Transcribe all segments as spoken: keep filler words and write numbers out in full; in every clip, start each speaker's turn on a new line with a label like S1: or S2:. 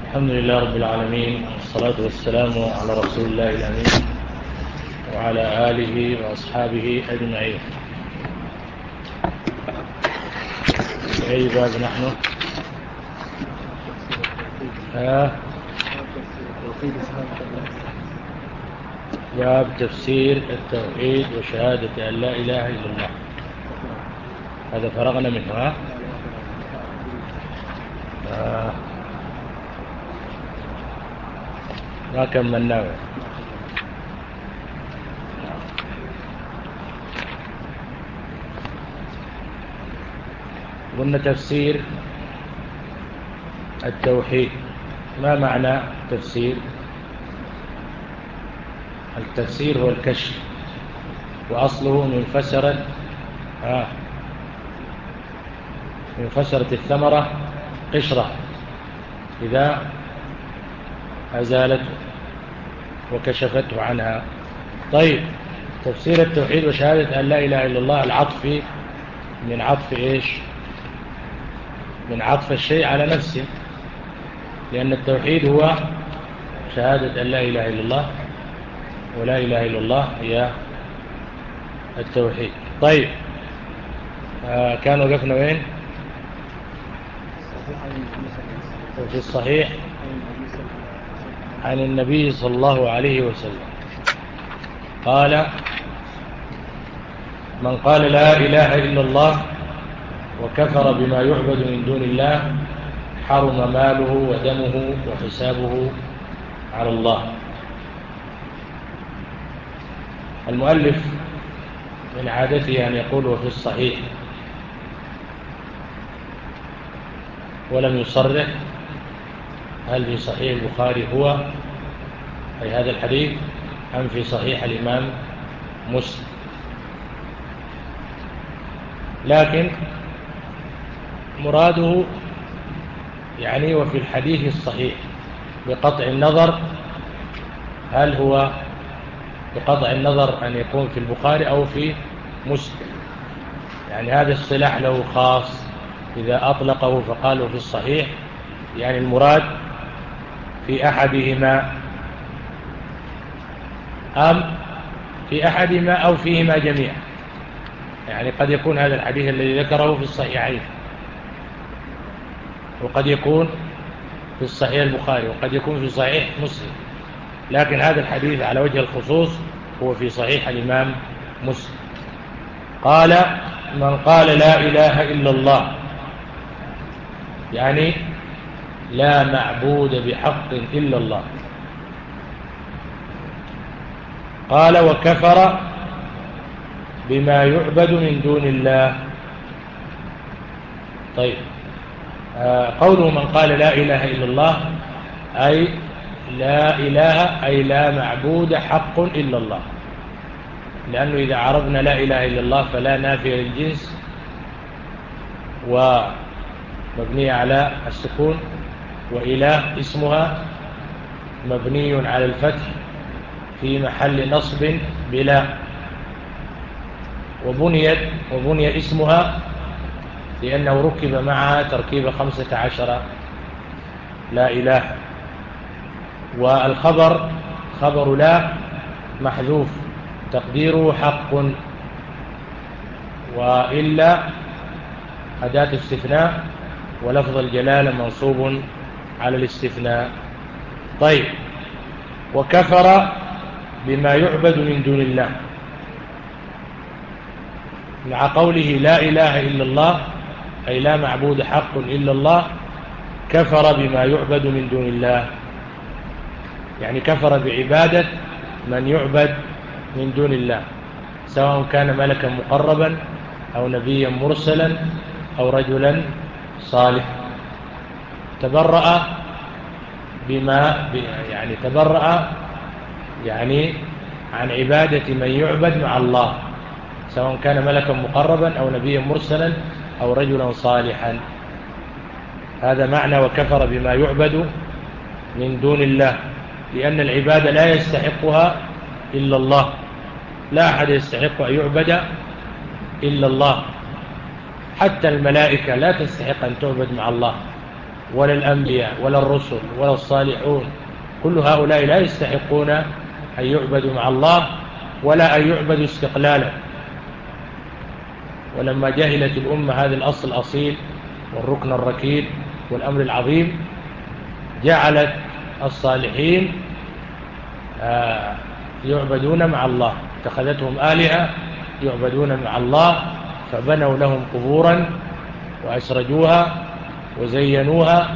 S1: الحمد لله رب العالمين، والصلاة والسلام على رسول الله الأمين وعلى آله وأصحابه أجمعين. في أي باب نحن؟ آه باب تفسير التوحيد وشهادة أن لا إله إلا الله. هذا فرغنا منه. ها؟ آه ما كملناه. قلنا تفسير التوحيد. ما معنى تفسير؟ التفسير هو الكشف، وأصله من فسرة آه من فسرة الثمرة قشرة إذا أزالته وكشفته عنها. طيب، تفسير التوحيد وشهادة أن لا إله إلا الله العطف من عطف إيش؟ من عطف الشيء على نفسه، لأن التوحيد هو شهادة أن لا إله إلا الله، ولا إله إلا الله هي التوحيد. طيب، آه كان وقفنا وين؟ في الصحيح عن النبي صلى الله عليه وسلم قال: من قال لا إله إلا الله وكفر بما يعبد من دون الله حرم ماله ودمه وحسابه على الله. المؤلف من عادته أن يقول في الصحيح ولم يصرح هل في صحيح البخاري هو أي هذا الحديث أم في صحيح الإمام مسلم، لكن مراده يعني وفي الحديث الصحيح، بقطع النظر هل هو بقطع النظر أن يكون في البخاري أو في مسلم. يعني هذا الصلاح له خاص، إذا أطلقه فقالوا في الصحيح يعني المراد في أحدهما، أم في أحدهما أو فيهما جميعا. يعني قد يكون هذا الحديث الذي ذكره في الصحيحين، وقد يكون في الصحيح البخاري، وقد يكون في صحيح مسلم، لكن هذا الحديث على وجه الخصوص هو في صحيح الإمام مسلم. قال: من قال لا إله إلا الله، يعني لا معبود بحق إلا الله. قال: وكفر بما يعبد من دون الله. طيب، آه قوله من قال لا إله إلا الله أي لا إله أي لا معبود حق إلا الله، لأنه إذا عرفنا لا إله إلا الله فلا نافية للجنس ومبنية على السكون، وإله اسمها مبني على الفتح في محل نصب بلا، وبنيت وبني اسمها لأنه ركب معها تركيب خمسة عشر لا إله. والخبر خبر لا محذوف تقديره حق، وإلا أداة استثناء، ولفظ الجلالة منصوب على الاستثناء. طيب، وكفر بما يعبد من دون الله، مع قوله لا إله إلا الله أي لا معبود حق إلا الله، كفر بما يعبد من دون الله، يعني كفر بعبادة من يعبد من دون الله، سواء كان ملكا مقربا أو نبيا مرسلا أو رجلا صالحا. تبرأ بما يعني تبرأ يعني عن عبادة من يعبد مع الله، سواء كان ملكا مقربا أو نبيا مرسلا أو رجلا صالحا. هذا معنى وكفر بما يعبد من دون الله، لأن العبادة لا يستحقها إلا الله، لا أحد يستحق أن يعبد إلا الله، حتى الملائكة لا تستحق أن تعبد مع الله، ولا الأنبياء ولا الرسل ولا الصالحون، كل هؤلاء لا يستحقون أن يعبدوا مع الله ولا أن يعبدوا استقلالا. ولما جهلت الأمة هذا الأصل الأصيل والركن الركين والأمر العظيم، جعلت الصالحين يعبدون مع الله، اتخذتهم آلهة يعبدون مع الله، فبنوا لهم قبورا وأسرجوها وزينوها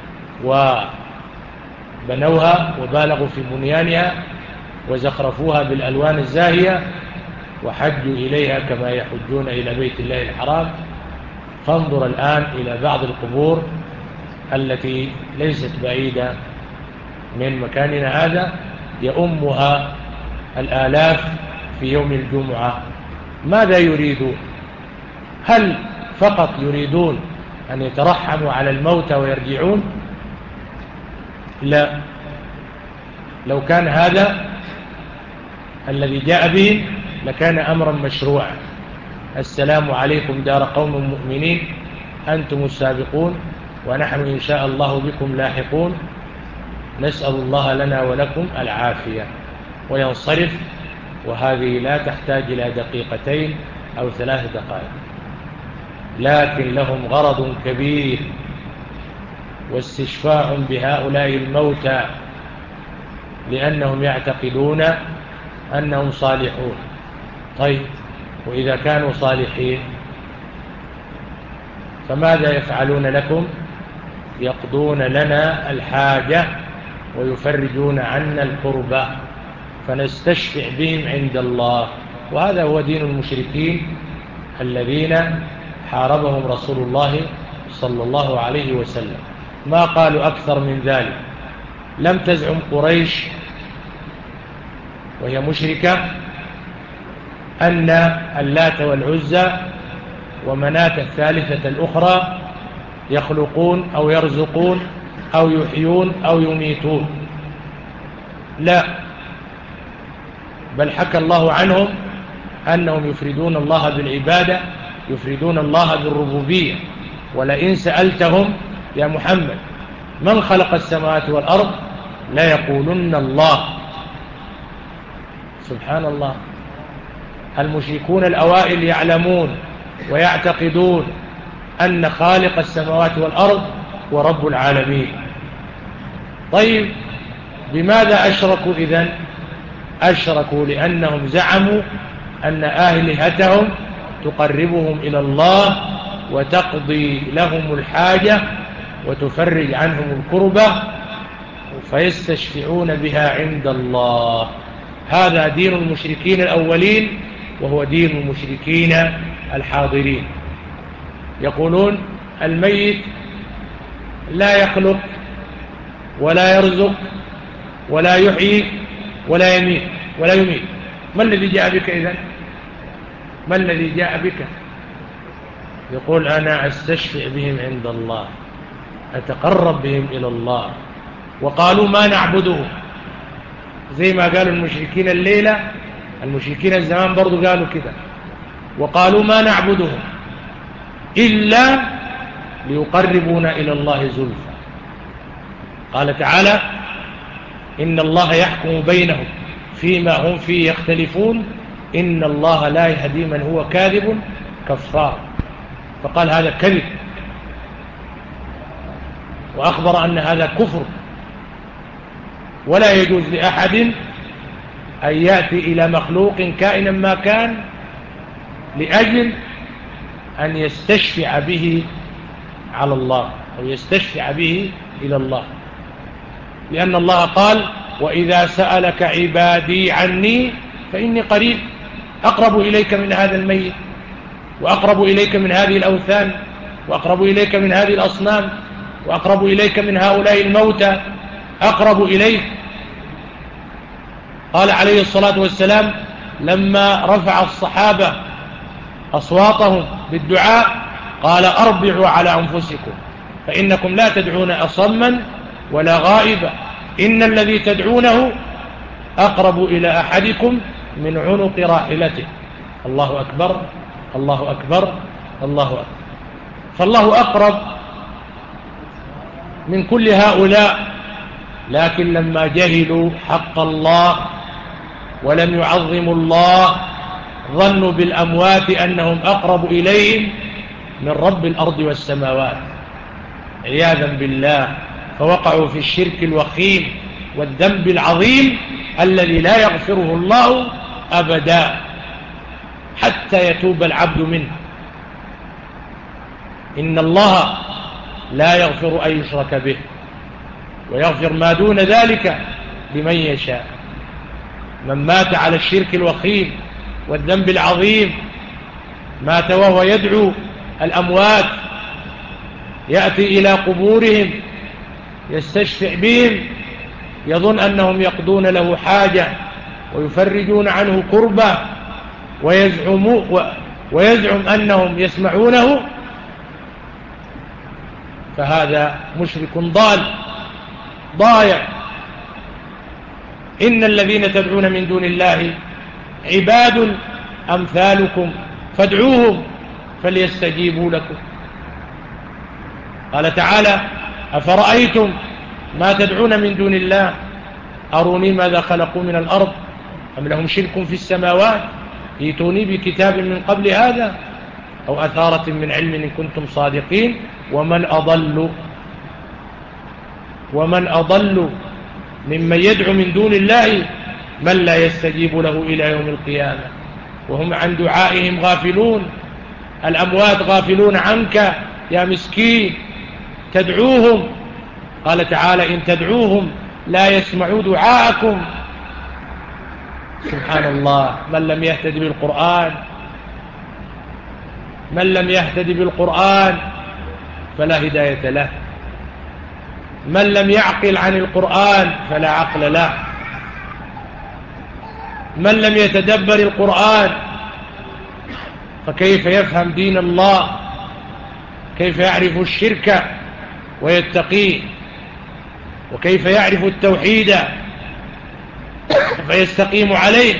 S1: وبنوها وبالغوا في بنيانها وزخرفوها بالألوان الزاهية وحجوا إليها كما يحجون إلى بيت الله الحرام. فانظر الآن إلى بعض القبور التي ليست بعيدة من مكاننا هذا، يؤمها الآلاف في يوم الجمعة. ماذا يريدون؟ هل فقط يريدون أن يترحموا على الموتى ويرجعون؟ لا، لو كان هذا الذي جاء به لكان أمرا مشروعا. السلام عليكم دار قوم مؤمنين أنتم السابقون ونحن إن شاء الله بكم لاحقون، نسأل الله لنا ولكم العافية، وينصرف. وهذه لا تحتاج إلى دقيقتين أو ثلاث دقائق، لكن لهم غرض كبير واستشفاع بهؤلاء الموتى، لأنهم يعتقدون أنهم صالحون. طيب، وإذا كانوا صالحين فماذا يفعلون لكم؟ يقضون لنا الحاجة ويفرجون عنا الكربة، فنستشفع بهم عند الله. وهذا هو دين المشركين الذين حاربهم رسول الله صلى الله عليه وسلم. ما قالوا أكثر من ذلك. لم تزعم قريش وهي مشركة أن اللات والعزى ومناة الثالثة الأخرى يخلقون أو يرزقون أو يحيون أو يميتون، لا، بل حكى الله عنهم أنهم يفردون الله بالعبادة، يفردون الله بالربوبية. ولئن سألتهم يا محمد من خلق السماوات والأرض لا يقولن الله. سبحان الله. المشركون الأوائل يعلمون ويعتقدون أن خالق السماوات والأرض ورب العالمين. طيب، بماذا أشركوا إذن؟ أشركوا لأنهم زعموا أن آلهتهم تقربهم إلى الله وتقضي لهم الحاجة وتفرج عنهم الكربة، فيستشفعون بها عند الله. هذا دين المشركين الأولين، وهو دين المشركين الحاضرين. يقولون الميت لا يخلق ولا يرزق ولا يحيي ولا يميت ولا يميت. ما الذي جاء بك إذن؟ ما الذي جاء بك؟ يقول أنا أستشفع بهم عند الله، أتقرب بهم إلى الله. وقالوا ما نعبدهم، زي ما قالوا المشركين الليلة، المشركين الزمان برضو قالوا كده. وقالوا ما نعبدهم إلا ليقربونا إلى الله زلفى. قال تعالى إن الله يحكم بينهم فيما هم فيه يختلفون إن الله لا يهدي من هو كاذب كفار. فقال هذا كذب، وأخبر أن هذا كفر، ولا يجوز لأحد أن يأتي إلى مخلوق كائنا ما كان لأجل أن يستشفع به على الله أو يستشفع به إلى الله، لأن الله قال وإذا سألك عبادي عني فإني قريب أقرب إليك من هذا الميت، وأقرب إليك من هذه الأوثان، وأقرب إليك من هذه الأصنام، وأقرب إليك من هؤلاء الموتى، أقرب إليك. قال عليه الصلاة والسلام لما رفع الصحابة أصواتهم بالدعاء قال أربعوا على أنفسكم فإنكم لا تدعون أصما ولا غائبا، إن الذي تدعونه أقرب إلى أحدكم من عنق راحلته. الله أكبر الله أكبر الله أكبر. فالله أقرب من كل هؤلاء، لكن لما جهلوا حق الله ولم يعظموا الله ظنوا بالأموات أنهم أقرب إليهم من رب الأرض والسماوات عياذا بالله، فوقعوا في الشرك الوخيم والذنب العظيم الذي لا يغفره الله أبدا حتى يتوب العبد منه. إن الله لا يغفر أن يشرك به ويغفر ما دون ذلك لمن يشاء. من مات على الشرك الوخيم والذنب العظيم مات وهو يدعو الأموات، يأتي إلى قبورهم يستشفع بهم، يظن أنهم يقضون له حاجة ويفرجون عنه كربة، ويزعم, ويزعم أنهم يسمعونه، فهذا مشرك ضال ضايع. إن الذين تدعون من دون الله عباد أمثالكم فادعوهم فليستجيبوا لكم. قال تعالى: أفرأيتم ما تدعون من دون الله أروني ماذا خلقوا من الأرض أم لهم شرك في السماوات ائتوني بكتاب من قبل هذا أو أثارة من علم إن كنتم صادقين. ومن أضل ومن أضل ممن يدعو من دون الله من لا يستجيب له إلى يوم القيامة وهم عن دعائهم غافلون. الأموات غافلون عنك يا مسكين، تدعوهم. قال تعالى: إن تدعوهم لا يسمعوا دعاءكم. سبحان الله. من لم يهتد بالقرآن من لم يهتد بالقرآن فلا هداية له، من لم يعقل عن القرآن فلا عقل له، من لم يتدبر القرآن فكيف يفهم دين الله؟ كيف يعرف الشرك ويتقيه؟ وكيف يعرف التوحيد فيستقيم عليه؟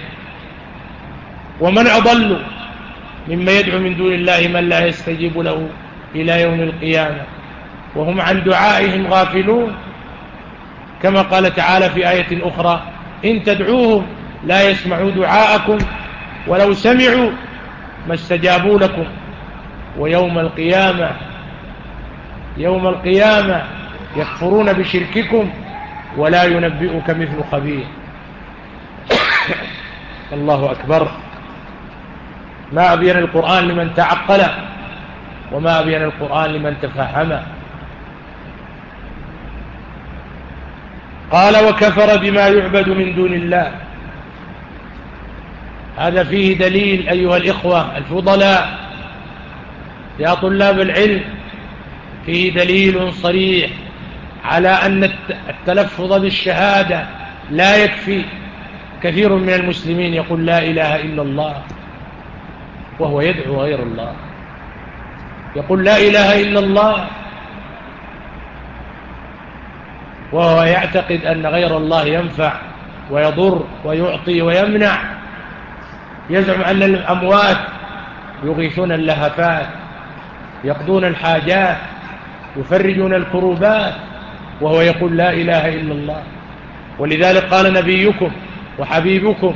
S1: ومن أضل مما يدعو من دون الله من لا يستجيب له إلى يوم القيامة وهم عن دعائهم غافلون. كما قال تعالى في آية أخرى: إن تدعوهم لا يسمعوا دعاءكم ولو سمعوا ما استجابوا لكم ويوم القيامة يوم القيامة يكفرون بشرككم ولا ينبئك مثل خبير. الله أكبر. ما أبين القرآن لمن تعقل وما أبين القرآن لمن تفهم. قال: وكفر بما يعبد من دون الله. هذا فيه دليل أيها الإخوة الفضلاء يا طلاب العلم، فيه دليل صريح على أن التلفظ بالشهادة لا يكفي. كثير من المسلمين يقول لا إله إلا الله وهو يدعو غير الله، يقول لا إله إلا الله وهو يعتقد أن غير الله ينفع ويضر ويعطي ويمنع، يزعم أن الأموات يغيثون اللهفات، يقضون الحاجات، يفرجون الكروبات، وهو يقول لا إله إلا الله. ولذلك قال نبيكم وحبيبكم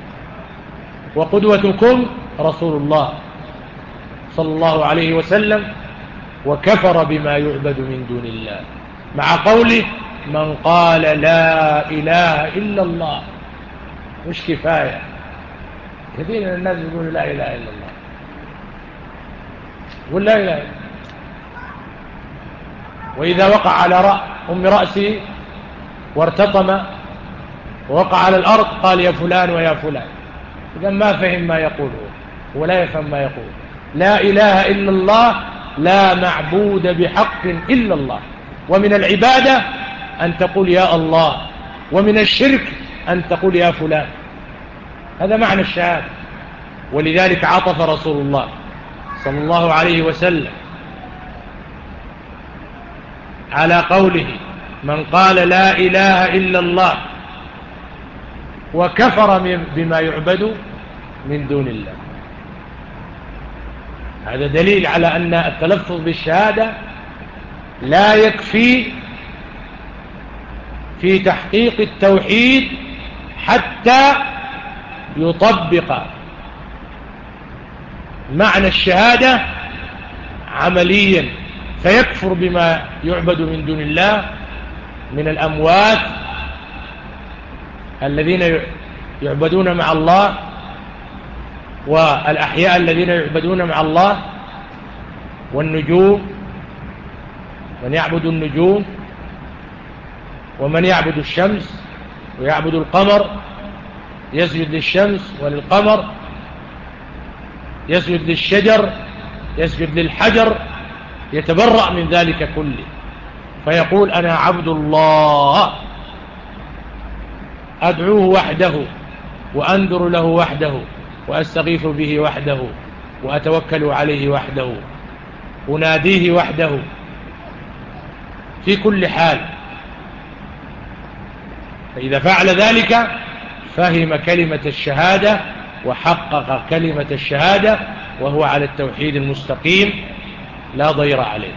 S1: وقدوتكم رسول الله صلى الله عليه وسلم: وكفر بما يعبد من دون الله، مع قوله: من قال لا إله إلا الله. مش كفاية، كثير من الناس يقولوا لا إله إلا الله، يقول لا إله إلا الله، وإذا وقع على رأ أم رأسه وارتطم ووقع على الأرض قال يا فلان ويا فلان. إذا ما فهم ما يقوله ولا يفهم ما يقول. لا إله إلا الله، لا معبود بحق إلا الله. ومن العبادة أن تقول يا الله، ومن الشرك أن تقول يا فلان. هذا معنى الشهادة. ولذلك عطف رسول الله صلى الله عليه وسلم على قوله: من قال لا إله إلا الله وكفر بما يعبد من دون الله. هذا دليل على أن التلفظ بالشهادة لا يكفي في تحقيق التوحيد حتى يطبق معنى الشهادة عمليا، فيكفر بما يعبد من دون الله من الأموات الذين يعبدون مع الله والأحياء الذين يعبدون مع الله، والنجوم، من يعبد النجوم، ومن يعبد الشمس ويعبد القمر، يسجد للشمس وللقمر، يسجد للشجر، يسجد للحجر، يتبرأ من ذلك كله، فيقول أنا عبد الله أدعوه وحده وأنذر له وحده وأستغيث به وحده وأتوكل عليه وحده أناديه وحده في كل حال. فإذا فعل ذلك فهم كلمة الشهادة وحقق كلمة الشهادة وهو على التوحيد المستقيم لا ضير عليه.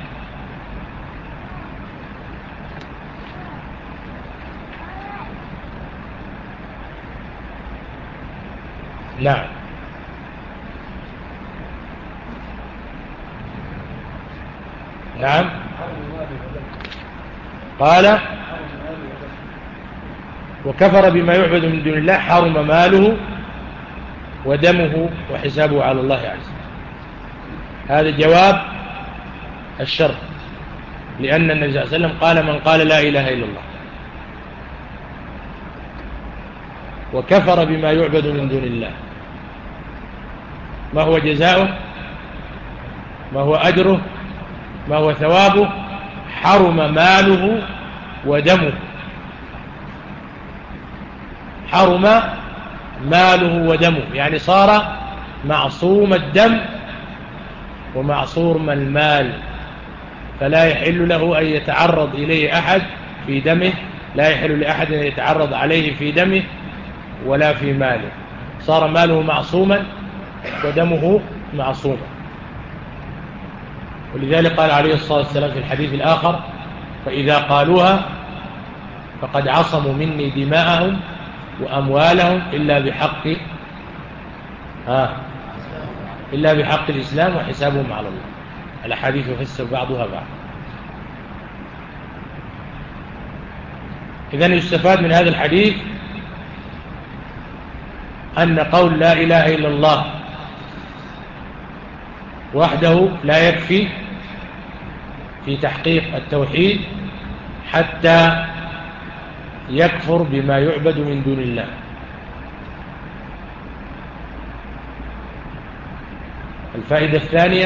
S1: نعم. نعم. قال وكفر بما يعبد من دون الله حرم ماله ودمه وحسابه على الله عز وجل. هذا جواب الشرط، لأن النبي صلى الله عليه وسلم قال من قال لا إله إلا الله وكفر بما يعبد من دون الله ما هو جزاؤه؟ ما هو أجره؟ ما هو ثوابه؟ حرم ماله ودمه. حرم ماله ودمه يعني صار معصوم الدم ومعصوم المال، فلا يحل له أن يتعرض إليه أحد في دمه، لا يحل لأحد أن يتعرض عليه في دمه ولا في ماله. صار ماله معصوما ودمه معصوما. ولذلك قال عليه الصلاة والسلام في الحديث الآخر فإذا قالوها فقد عصموا مني دماءهم وأموالهم إلا بحق ها إلا بحق الإسلام وحسابهم على الله. الأحاديث يفسر بعضها بعض. إذن يستفاد من هذا الحديث أن قول لا إله إلا الله وحده لا يكفي في تحقيق التوحيد حتى يكفر بما يعبد من دون الله. الفائدة الثانية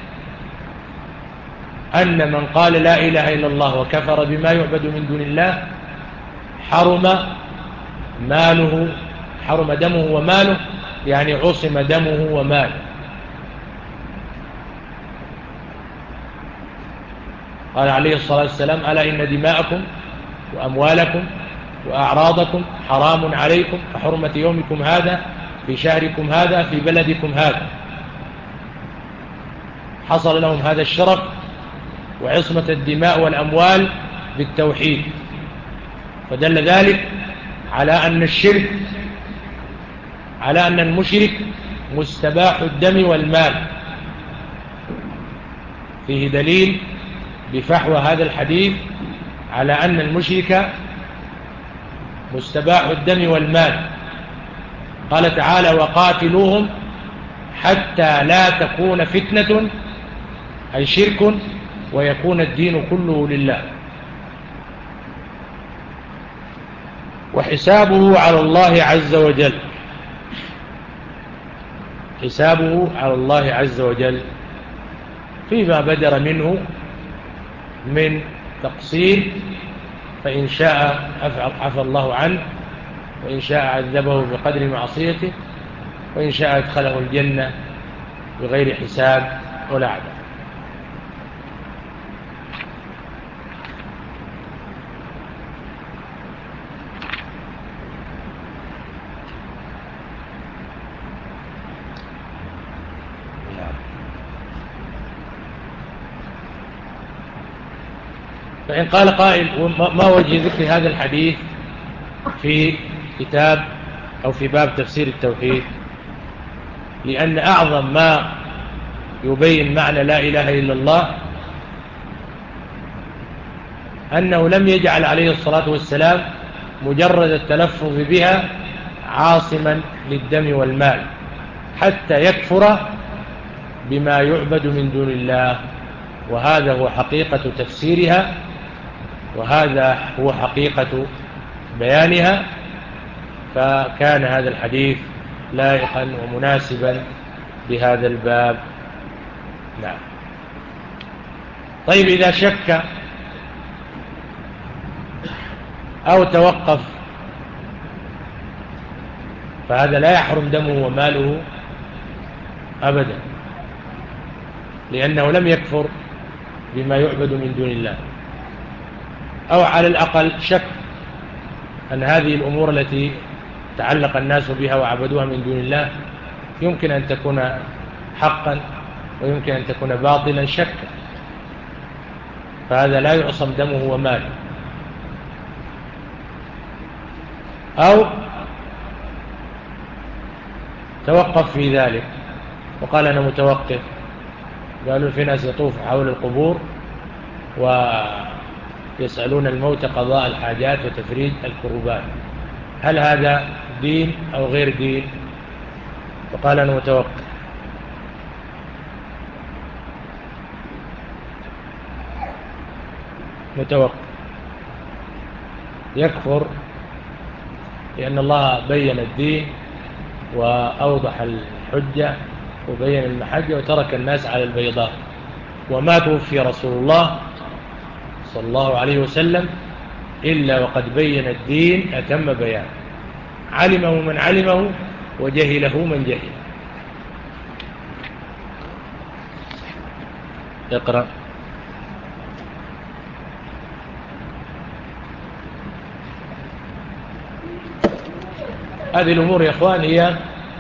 S1: أن من قال لا إله إلا الله وكفر بما يعبد من دون الله حرم ماله، حرم دمه وماله، يعني عصم دمه وماله. قال عليه الصلاة والسلام ألا إن دماءكم وأموالكم وأعراضكم حرام عليكم كحرمة يومكم هذا في شهركم هذا في بلدكم هذا. حصل لهم هذا الشرف وعصمة الدماء والأموال بالتوحيد، فدل ذلك على أن الشرك على أن المشرك مستباح الدم والمال. فيه دليل بفحوى هذا الحديث على أن المشرك مستباح الدم والمال. قال تعالى وقاتلوهم حتى لا تكون فتنة أي شرك ويكون الدين كله لله. وحسابه على الله عز وجل، حسابه على الله عز وجل فيما بدر منه من تقصير، فإن شاء عفى الله عنه وإن شاء عذبه بقدر معصيته وإن شاء ادخله الجنة بغير حساب ولا عذاب. فإن قال قائل ما وجه ذكر هذا الحديث في كتاب أو في باب تفسير التوحيد؟ لأن أعظم ما يبين معنى لا إله إلا الله أنه لم يجعل عليه الصلاة والسلام مجرد التلفظ بها عاصما للدم والمال حتى يكفر بما يعبد من دون الله، وهذا هو حقيقة تفسيرها، وهذا هو حقيقة بيانها. فكان هذا الحديث لائقا ومناسبا بهذا الباب. نعم. طيب إذا شك أو توقف فهذا لا يحرم دمه وماله أبدا، لأنه لم يكفر بما يعبد من دون الله، أو على الأقل شك أن هذه الأمور التي تعلق الناس بها وعبدوها من دون الله يمكن أن تكون حقا ويمكن أن تكون باطلا شكا، فهذا لا يعصم دمه وماله. أو توقف في ذلك وقال أنا متوقف، قالوا في ناس يطوف حول القبور ويسألون الموت قضاء الحاجات وتفريج الكروبات، هل هذا دين أو غير دين؟ وقال أنا متوقف. متوقف يكفر، لأن الله بين الدين وأوضح الحجة وبين المحجة وترك الناس على البيضاء، وما توفي رسول الله صلى الله عليه وسلم إلا وقد بين الدين أتم بيان، علمه من علمه وجهله من جهل. اقرأ. هذه الأمور يا أخوان هي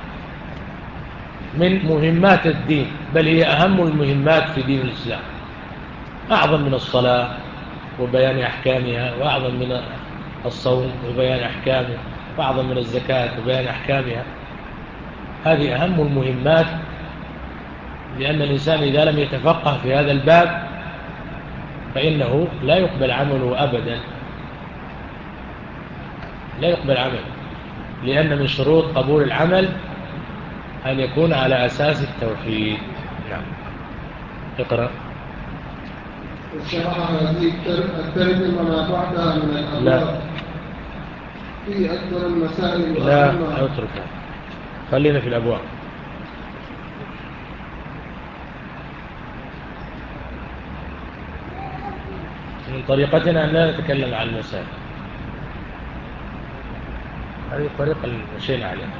S1: من مهمات الدين، بل هي أهم المهمات في دين الإسلام، أعظم من الصلاة وبيان أحكامها، وأعظم من الصوم وبيان أحكامه، وأعظم من الزكاة وبيان أحكامها. هذه أهم المهمات، لأن الإنسان إذا لم يتفقه في هذا الباب فإنه لا يقبل عمله أبدا، لا يقبل عمله، لأن من شروط قبول العمل أن يكون على أساس التوحيد. نعم. اقرأ.
S2: وشرح هذه الترجمة ما بعدها من الأبواب في أكثر المسائل.
S1: لا أتركها، خلينا في الأبواب. من طريقتنا أن لا نتكلم عن المسائل، هذه الطريقة اللي مشينا عليها.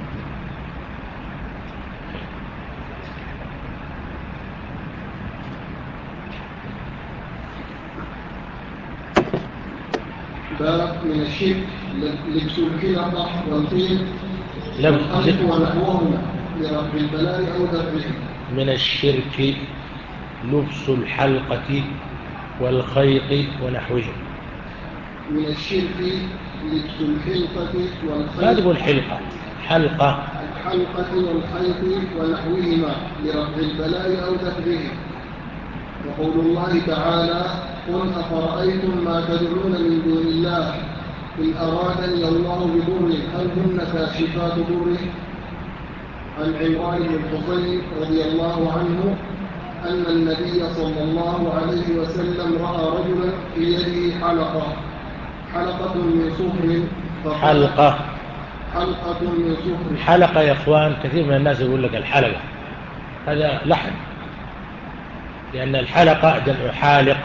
S2: باب من الشرك لبس الحلقة والخيل
S1: والخيط
S2: ونحوهما لرفع البلاء أو دفعه.
S1: من الشرك لبس الحلقة والخيط ونحوهم.
S2: من الشرك لبس الحلقة والخيط.
S1: لا تقول حلقة، حلقة.
S2: الحلقة والخيط ونحوهما لرفع البلاء أو دفعه. وقول الله تعالى قل أفرأيتم ما تدعون من دون الله إن أرادني الله بضر هل هن كاشفات ضره. عن عمران بن الحصين رضي الله عنه أن النبي صلى الله عليه وسلم رأى رجلا في يده حلقة حلقة من صفر.
S1: حلقة
S2: حلقة من صفر.
S1: حلقة يا أخوان، كثير من الناس يقول لك الحلقة، هذا لحن، لأن الحلقة جمع حالق،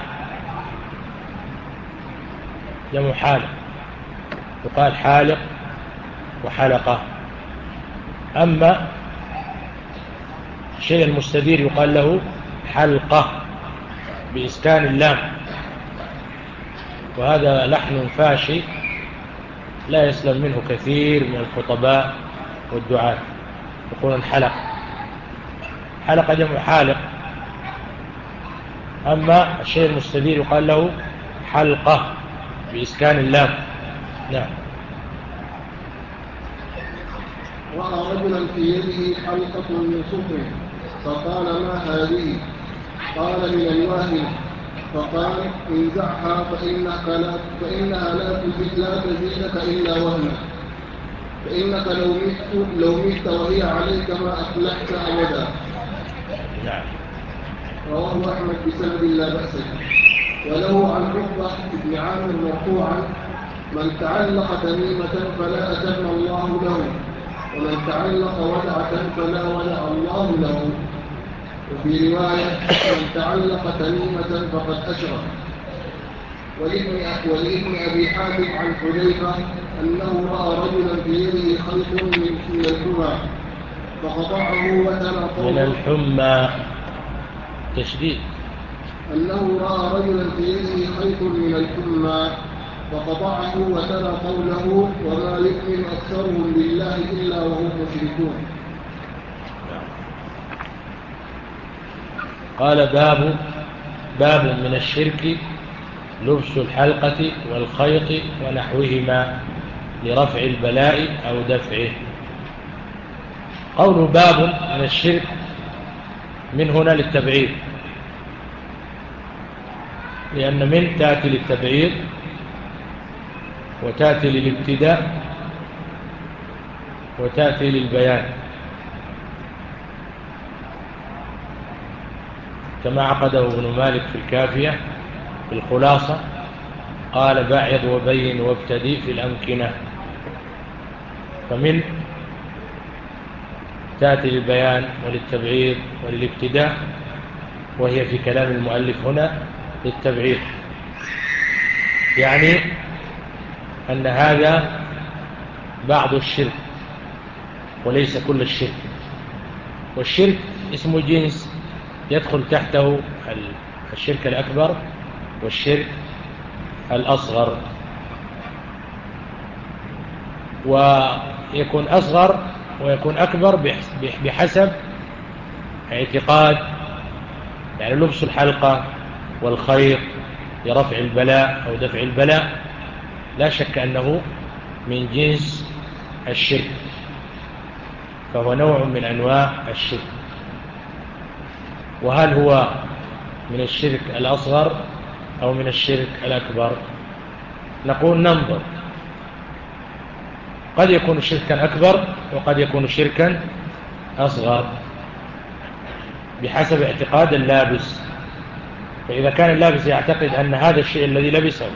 S1: جمع حالق، يقال حالق وحلقة. أما الشيء المستدير يقال له حلقة بإسكان اللام، وهذا لحن فاشي لا يسلم منه كثير من الخطباء والدعاة، يقولون حلق. حلقة جمع حالق. أما الشيء المستدير يقال له حلقة بإسكان اللام. نعم.
S2: رأى رجلا في يده حلقة من صفر فقال ما هذه؟ قال من الواهن. فقال انزعها فإنك لا فإنها لا تزيد لا تزيدك إلا وهنا، فإنك لو مت لو مت وهي عليك ما أفلحت أبدا.
S1: نعم.
S2: رواه أحمد بسند لا بأس به. وله عن عقبة بن عامر مرفوعا من تعلق تميمة فلا أتم الله له، ومن تعلق ودعة فلا ودع الله له. وفي رواية من تعلق تميمة فقد أشرك. ولابن أبي حاتم عن حذيفة أنه رأى رجلا في يده خيط من الحمى فقطعه وتلا
S1: من
S2: قوله
S1: الحمى تشديد.
S2: أنه رأى رجلا في يده خيط من الحمى فقطعه وتلا قوله وما يؤمن أكثرهم بالله إلا وهم مشركون.
S1: قال باب باب من الشرك لبس الحلقة والخيط ونحوهما لرفع البلاء أو دفعه. قول باب من الشرك من هنا للتبعيد، لأن من تأتي للتبعيد وتأتي للابتداء وتأتي للبيان، كما عقده ابن مالك في الكافية في الخلاصة، قال باعض وبين وابتدئ في الأمكنة. فمن تأتي للبيان وللتبعيد وللابتداء، وهي في كلام المؤلف هنا للتبعيد، يعني أن هذا بعض الشرك وليس كل الشرك. والشرك اسم جنس يدخل تحته الشرك الأكبر والشرك الأصغر، ويكون أصغر ويكون أكبر بحسب اعتقاد. يعني لبس الحلقة والخيط لرفع البلاء أو دفع البلاء لا شك أنه من جنس الشرك، فهو نوع من أنواع الشرك. وهل هو من الشرك الأصغر أو من الشرك الأكبر؟ نقول ننظر، قد يكون شركا أكبر وقد يكون شركا أصغر بحسب اعتقاد اللابس. فإذا كان اللابس يعتقد أن هذا الشيء الذي لبسه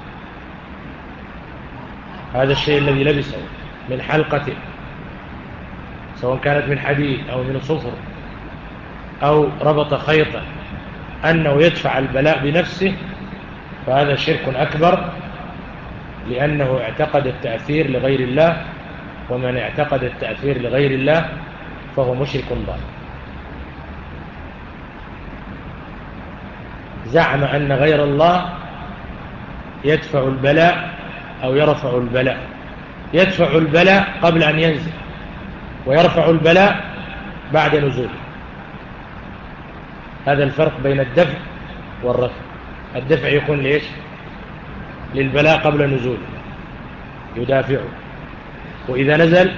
S1: هذا الشيء الذي لبسه من حلقة، سواء كانت من حديد أو من صفر أو ربط خيطا، أنه يدفع البلاء بنفسه، فهذا شرك أكبر، لأنه اعتقد التأثير لغير الله، ومن اعتقد التأثير لغير الله فهو مشرك ضال. زعم أن غير الله يدفع البلاء أو يرفع البلاء، يدفع البلاء قبل أن ينزل ويرفع البلاء بعد نزوله. هذا الفرق بين الدفع والرفع. الدفع يكون ليش؟ للبلاء قبل نزوله يدافعه، وإذا نزل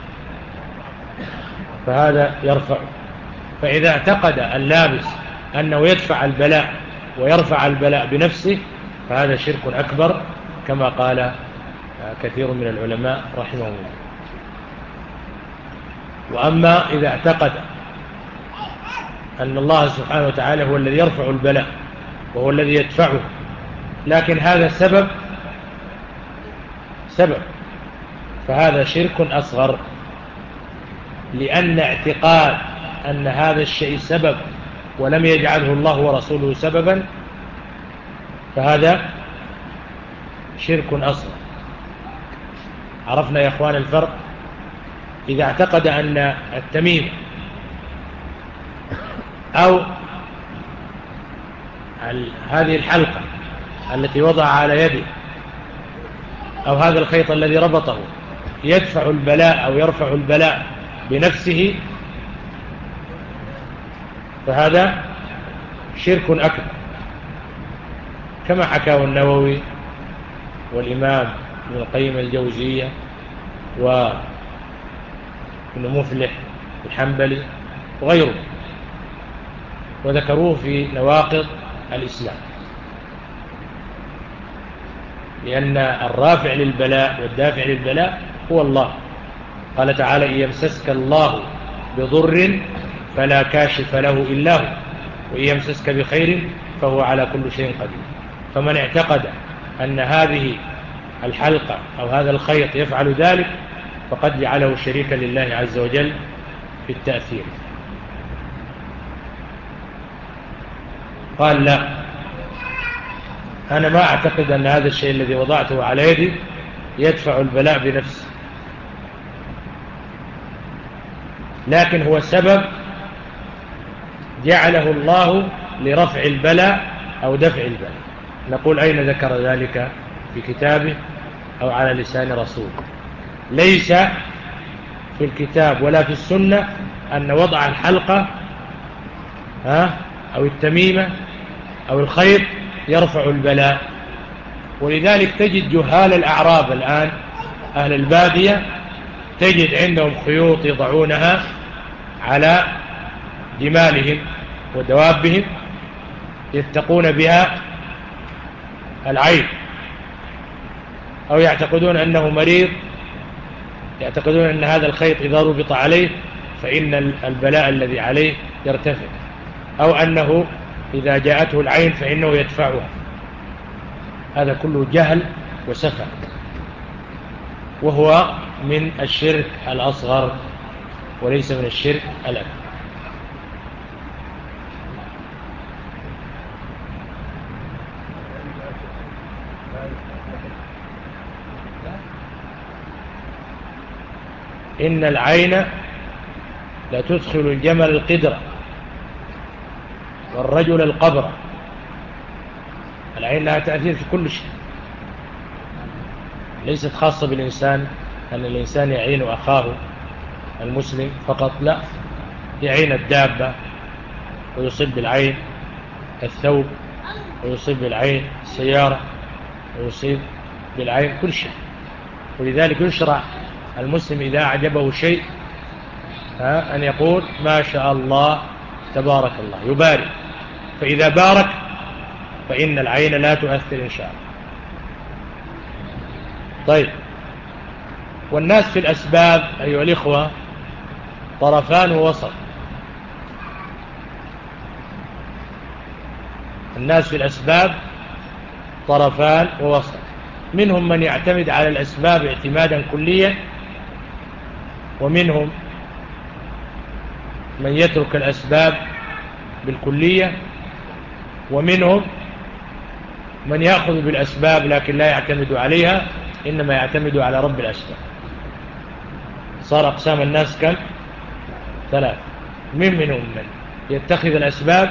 S1: فهذا يرفع. فإذا اعتقد اللابس أنه يدفع البلاء ويرفع البلاء بنفسه فهذا شرك أكبر، كما قال كثير من العلماء رحمهم الله. وأما إذا اعتقد أن الله سبحانه وتعالى هو الذي يرفع البلاء وهو الذي يدفعه، لكن هذا سبب سبب فهذا شرك أصغر، لأن اعتقاد أن هذا الشيء سبب ولم يجعله الله ورسوله سببا فهذا شرك أصغر. عرفنا يا أخوان الفرق؟ إذا اعتقد أن التميم أو هذه الحلقة التي وضع على يده أو هذا الخيط الذي ربطه يدفع البلاء أو يرفع البلاء بنفسه فهذا شرك أكبر. كما حكاه النووي والإمام ابن القيم الجوزية وابن مفلح الحنبلي وغيره، وذكروه في نواقض الإسلام، لأن الرافع للبلاء والدافع للبلاء هو الله. قال تعالى: إن يمسسك الله بضر فلا كاشف له إلا هو، وإن يمسسك بخير فهو على كل شيء قدير. فمن اعتقد أن هذه الحلقة أو هذا الخيط يفعل ذلك فقد جعله شريكا لله عز وجل في التأثير. قال: لا، أنا ما أعتقد أن هذا الشيء الذي وضعته على يدي يدفع البلاء بنفسه، لكن هو سبب جعله الله لرفع البلاء أو دفع البلاء. نقول: أين ذكر ذلك في كتابه أو على لسان رسوله؟ ليس في الكتاب ولا في السنة أن وضع الحلقة ها أو التميمة أو الخيط يرفع البلاء. ولذلك تجد جهال الأعراب الآن، أهل البادية، تجد عندهم خيوط يضعونها على جمالهم ودوابهم يتقون بها العين، أو يعتقدون أنه مريض، يعتقدون أن هذا الخيط إذا ربط عليه فإن البلاء الذي عليه يرتفع، أو أنه إذا جاءته العين فإنه يدفعها. هذا كله جهل وسفه، وهو من الشرك الأصغر وليس من الشرك الأكبر. إن العين لا تدخل الجمل القدرة والرجل القبر. العين لها تأثير في كل شيء، ليست خاصة بالإنسان، أن الإنسان يعين أخاه المسلم فقط، لا، يعين الدابة ويصيب بالعين الثوب، ويصيب بالعين السيارة، ويصيب بالعين كل شيء. ولذلك يشرع المسلم إذا أعجبه شيء ها أن يقول: ما شاء الله تبارك الله، يبارك. فإذا بارك فإن العين لا تؤثر إن شاء الله. طيب، والناس في الأسباب أيها الإخوة طرفان ووسط. الناس في الأسباب طرفان ووسط، منهم من يعتمد على الأسباب اعتمادا كليا، ومنهم من يترك الأسباب بالكلية، ومنهم من يأخذ بالأسباب لكن لا يعتمد عليها، إنما يعتمد على رب الأسباب. صار أقسام الناس كم؟ ثلاث. من منهم من يتخذ الأسباب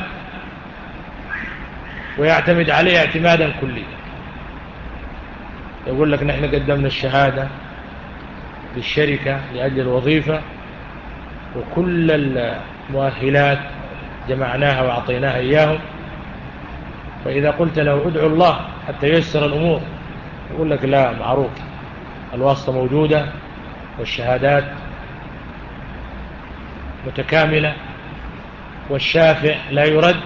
S1: ويعتمد عليها اعتمادا كليا، يقول لك: نحن قدمنا الشهادة للشركة لأجل الوظيفة وكل المؤهلات جمعناها وأعطيناها إياهم، فإذا قلت له ادعو الله حتى ييسر الأمور يقول لك: لا، معروف، الواسطة موجودة والشهادات متكاملة والشافع لا يرد.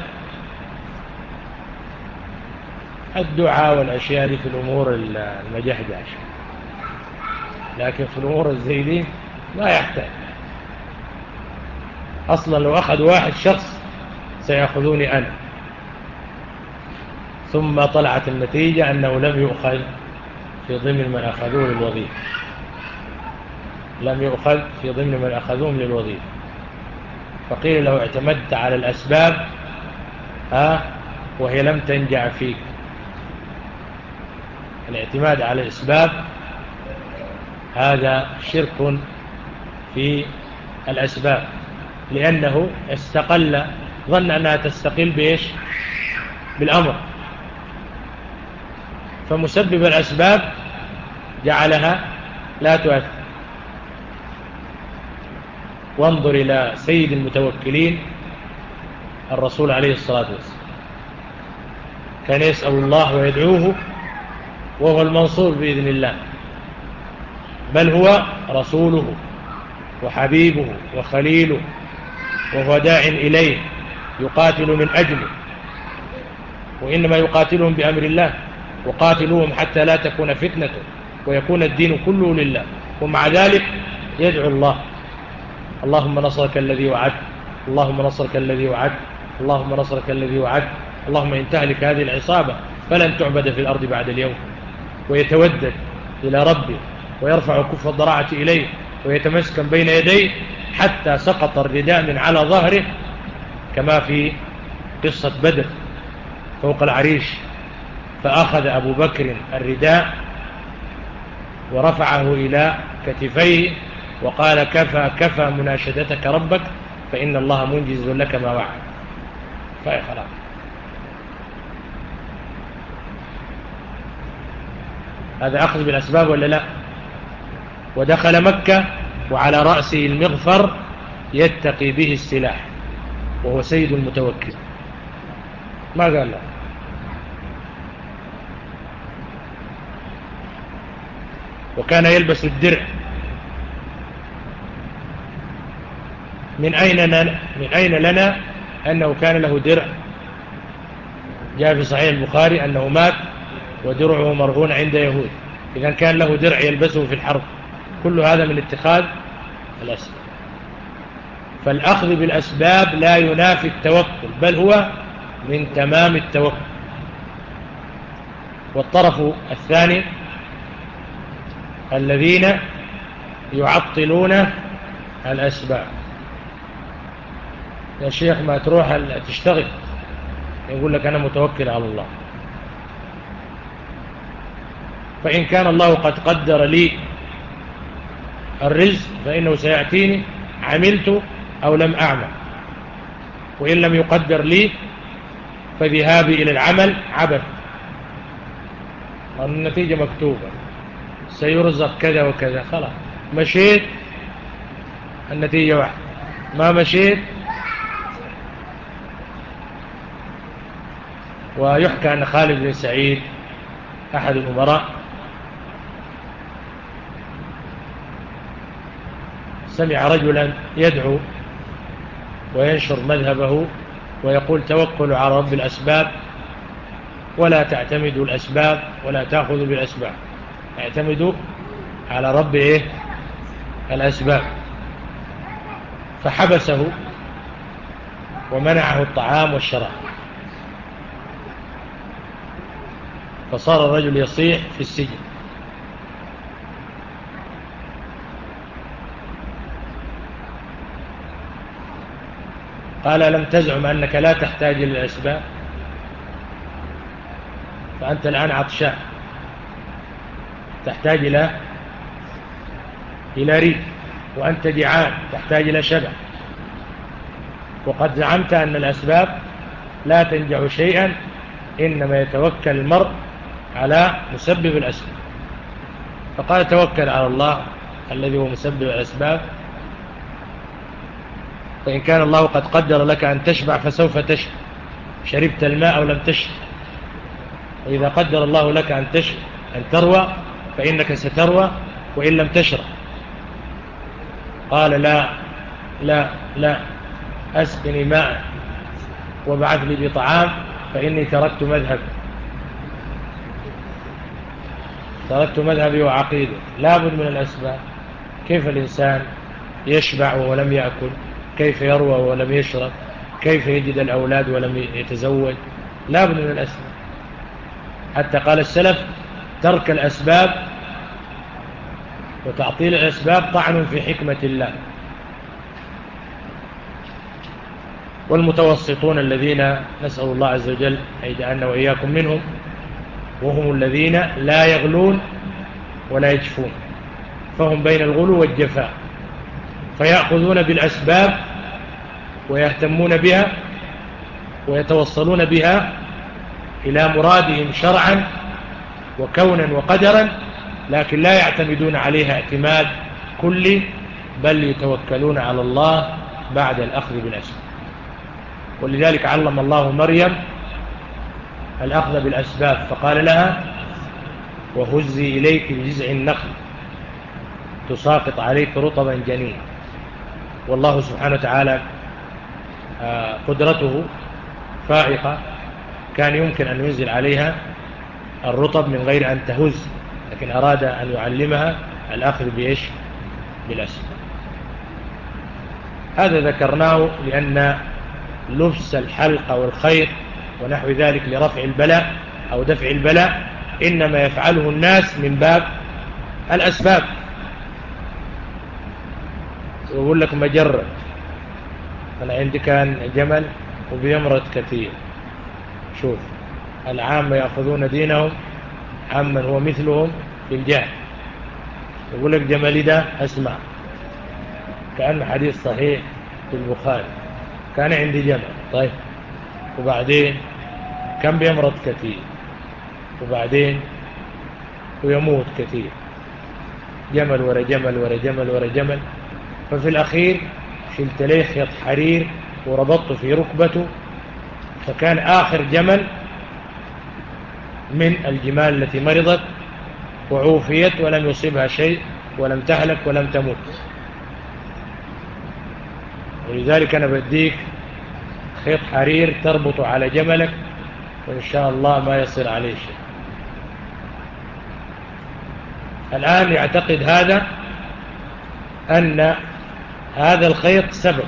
S1: الدعاء والأشياء دي في الأمور المجحدة، لكن في الأمور الزيدين ما يحتاج. أصلا لو أخذ واحد شخص سيأخذوني أنا. ثم طلعت النتيجة أنه لم يؤخذ في ضمن من أخذوه للوظيفة، لم يؤخذ في ضمن من أخذوهم للوظيفة. فقيل له: اعتمدت على الأسباب ها وهي لم تنجع فيك. الاعتماد على الأسباب هذا شرك في الأسباب، لأنه استقل، ظن أنها تستقل بإيش؟ بالأمر، فمسبب الأسباب جعلها لا تؤثر. وانظر إلى سيد المتوكلين الرسول عليه الصلاة والسلام، كان يسأل الله ويدعوه وهو المنصور بإذن الله، بل هو رسوله وحبيبه وخليله، وهو داع إليه يقاتل من أجله، وإنما يقاتلهم بأمر الله، وقاتلوهم حتى لا تكون فتنة ويكون الدين كله لله. ومع ذلك يدعو الله: اللهم نصرك الذي وعدت، اللهم نصرك الذي وعدت، اللهم نصرك الذي وعدت، اللهم إن تهلك هذه العصابة فلن تعبد في الأرض بعد اليوم. ويتودد إلى ربه ويرفع كف الضراعة إليه ويتمسكن بين يديه حتى سقط الرداء من على ظهره، كما في قصة بدر فوق العريش، فأخذ أبو بكر الرداء ورفعه إلى كتفيه وقال: كفى كفى مناشدتك ربك فإن الله منجز لك ما وعد. فأي خلاص. هذا أخذ بالأسباب ولا لا؟ ودخل مكة وعلى رأسه المغفر يتقي به السلاح، وهو سيد المتوكل. ما قال لا. وكان يلبس الدرع. من أين من أين لنا أنه كان له درع؟ جاء في صحيح البخاري أنه مات ودرعه مرهون عند يهود، إذا كان له درع يلبسه في الحرب. كل هذا من اتخاذ الأسباب. فالأخذ بالأسباب لا ينافي التوكل، بل هو من تمام التوكل. والطرف الثاني الذين يعطلون الأسباب. يا شيخ ما تروح تشتغل، يقول لك أنا متوكل على الله، فإن كان الله قد قدر لي الرزق فإنه سيأتيني عملت أو لم أعمل، وإن لم يقدر لي فذهابي إلى العمل عبث، لأن النتيجة مكتوبة، سيرزق كذا وكذا. خلاص، مشيت النتيجة واحدة، ما مشيت. ويحكى أن خالد بن سعيد أحد الأمراء سمع رجلا يدعو وينشر مذهبه ويقول: توكلوا على رب الأسباب ولا تعتمدوا الأسباب ولا تأخذوا بالأسباب، اعتمدوا على رب إيه؟ الأسباب. فحبسه ومنعه الطعام والشراب، فصار الرجل يصيح في السجن. قال: لم تزعم أنك لا تحتاج للأسباب؟ فأنت الآن عطشان تحتاج إلى إلى ريق، وأنت جعان تحتاج إلى شبع، وقد زعمت أن الأسباب لا تنجع شيئا، إنما يتوكل المرء على مسبب الأسباب. فقال: توكل على الله الذي هو مسبب الأسباب، فإن كان الله قد قدر لك أن تشبع فسوف تشبع، شربت الماء أو لم تشرب، وإذا قدر الله لك أن تشرب أن تروى فإنك ستروى وإن لم تشرب. قال: لا لا لا، أسقني ماء وابعث لي بطعام فإني تركت مذهبي تركت مذهبي وعقيدة. لا بد من الأسباب. كيف الإنسان يشبع ولم يأكل؟ كيف يروى ولم يشرب؟ كيف يجد الأولاد ولم يتزوج؟ لا بد من الأسباب. حتى قال السلف: ترك الأسباب وتعطيل الأسباب طعن في حكمة الله. والمتوسطون الذين نسأل الله عز وجل أن يجعلنا وإياكم منهم، وهم الذين لا يغلون ولا يجفون، فهم بين الغلو والجفاء، فيأخذون بالأسباب ويهتمون بها ويتوصلون بها إلى مرادهم شرعا وكونا وقدرا، لكن لا يعتمدون عليها اعتماد كلي، بل يتوكلون على الله بعد الأخذ بالأسباب. ولذلك علم الله مريم الأخذ بالأسباب، فقال لها وهزي إليك بجذع النخل تساقط عليك رطبا جنيا. والله سبحانه وتعالى قدرته فائقة، كان يمكن أن ينزل عليها الرطب من غير أن تهز، لكن أراد أن يعلمها الأخذ بإيش؟ بالأسباب. هذا ذكرناه لأن لبس الحلقة والخيط ونحو ذلك لرفع البلاء أو دفع البلاء إنما يفعله الناس من باب الأسباب. ويقول لك مجرد، أنا عندي كان جمل وبيمرض كثير، شوف العامة يأخذون دينهم عمن هو مثلهم في الجهل. يقول لك جملي ده أسمع، كأنه حديث صحيح في البخاري، كان عندي جمل، طيب وبعدين كان بيمرض كثير، وبعدين ويموت كثير، جمل ورا جمل ورا جمل ورا جمل. ففي الأخير شلت ليه خيط حرير وربطته في ركبته، فكان آخر جمل من الجمال التي مرضت وعوفيت ولم يصيبها شيء ولم تهلك ولم تموت. ولذلك أنا بديك خيط حرير تربط على جملك وإن شاء الله ما يصير عليه شيء. الآن يعتقد هذا أن هذا الخيط سبب،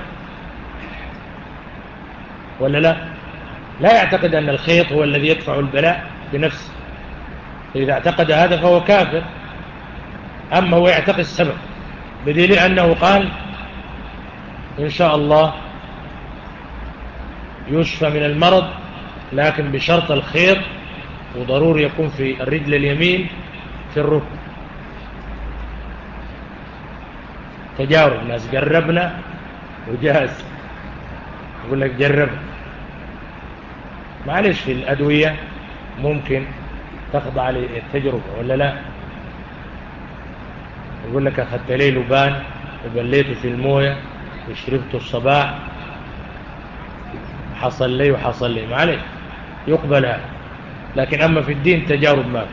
S1: ولا لا؟ لا يعتقد أن الخيط هو الذي يدفع البلاء بنفسه، فإذا اعتقد هذا فهو كافر. أما هو يعتقد السبب، بدليل أنه قال إن شاء الله يشفى من المرض، لكن بشرط الخيط وضروري يكون في الرجل اليمين في الركب. تجارب، ناس جربنا وجاز، يقول لك جرب. معلش في الأدوية ممكن تخضع للتجربة ولا لا؟ يقول لك أخذت لي لبان وبليته في الموية وشربته الصباح حصل لي وحصل لي، معلش يقبل هذا. لكن أما في الدين تجارب ما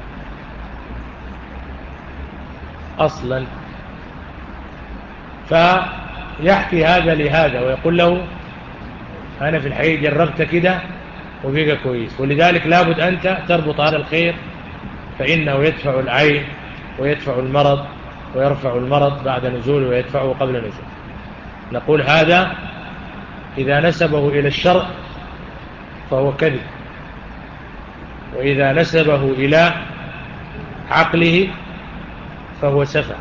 S1: أصلا. فيحكي هذا لهذا ويقول له أنا في الحقيقة جربت كده وبيقى كويس. ولذلك لابد أنت تربط هذا الخير، فإنه يدفع العين ويدفع المرض ويرفع المرض بعد نزوله ويدفعه قبل نزوله. نقول هذا إذا نسبه إلى الشرع فهو كذب، وإذا نسبه إلى عقله فهو سفه،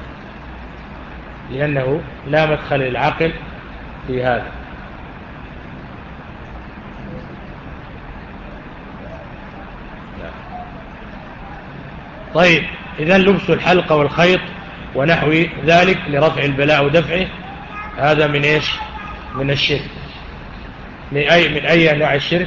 S1: لأنه لا مدخل للعقل في هذا. طيب إذن لبس الحلقة والخيط ونحو ذلك لرفع البلاء ودفعه، هذا من إيش؟ من الشرك. من أي, من أي أنواع الشرك؟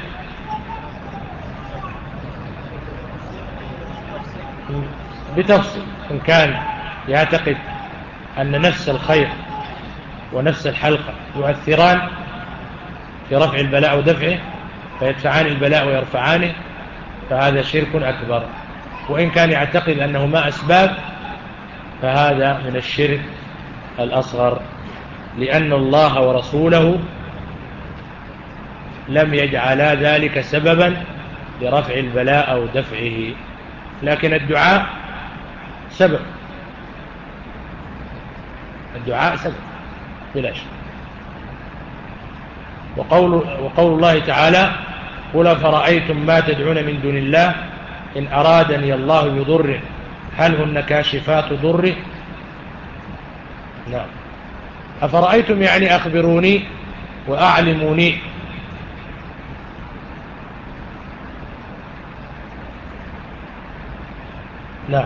S1: بتفصيل. إن كان يعتقد أن نفس الخيط ونفس الحلقة يؤثران في رفع البلاء ودفعه فيدفعان البلاء ويرفعانه، فهذا شرك أكبر. وإن كان يعتقد أنهما أسباب فهذا من الشرك الأصغر، لأن الله ورسوله لم يجعلا ذلك سببا لرفع البلاء أو دفعه، لكن الدعاء سبب، الدعاء سبب بلا شك. وقول, وقول الله تعالى قل فرأيتم ما تدعون من دون الله إن أرادني الله بضر هل هن كاشفات ضره. نعم، أفرأيتم يعني أخبروني وأعلموني. نعم،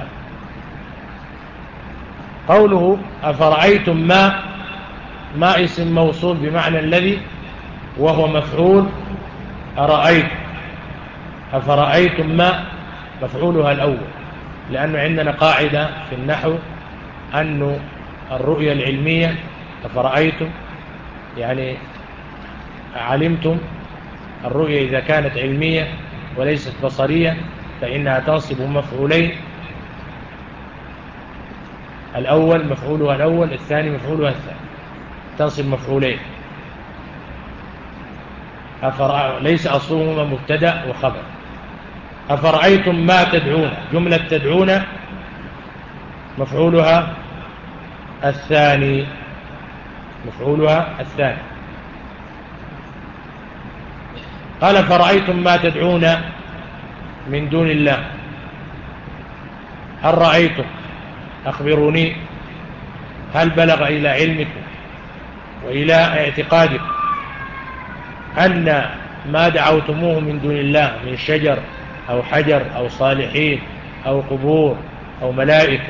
S1: قوله أفرأيتم ما ما اسم موصول بمعنى الذي وهو مفعول أرأيت. أفرأيتم ما مفعولها الأول، لأنه عندنا قاعدة في النحو أن الرؤية العلمية أفرأيتم يعني علمتم. الرؤية إذا كانت علمية وليست بصرية فإنها تنصب مفعولين، الأول مفعولها الأول، الثاني مفعولها الثاني، تنصب مفعولين. أفرأ... ليس أصلهما مبتدأ وخبر. أفرأيتم ما تدعون، جملة تدعون مفعولها الثاني، مفعولها الثاني. قال فرأيتم ما تدعون من دون الله، هل رأيتم؟ أخبروني، هل بلغ إلى علمكم وإلى اعتقادكم أن ما دعوتموه من دون الله من شجر أو حجر أو صالحين أو قبور أو ملائكة،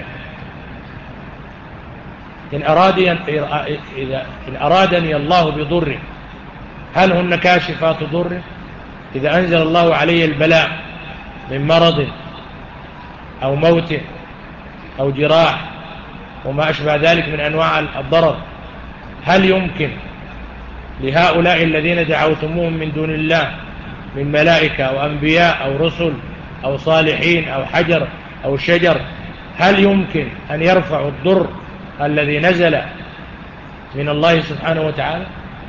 S1: إن أرادني, إن أرادني الله بضر هل هن كاشفات ضر؟ إذا أنزل الله علي البلاء من مرض أو موت أو جراح وما أشبه ذلك من أنواع الضرر، هل يمكن لهؤلاء الذين دعوتموهم من دون الله من ملائكة أو أنبياء أو رسل أو صالحين أو حجر أو شجر، هل يمكن أن يرفعوا الضر الذي نزل من الله سبحانه وتعالى؟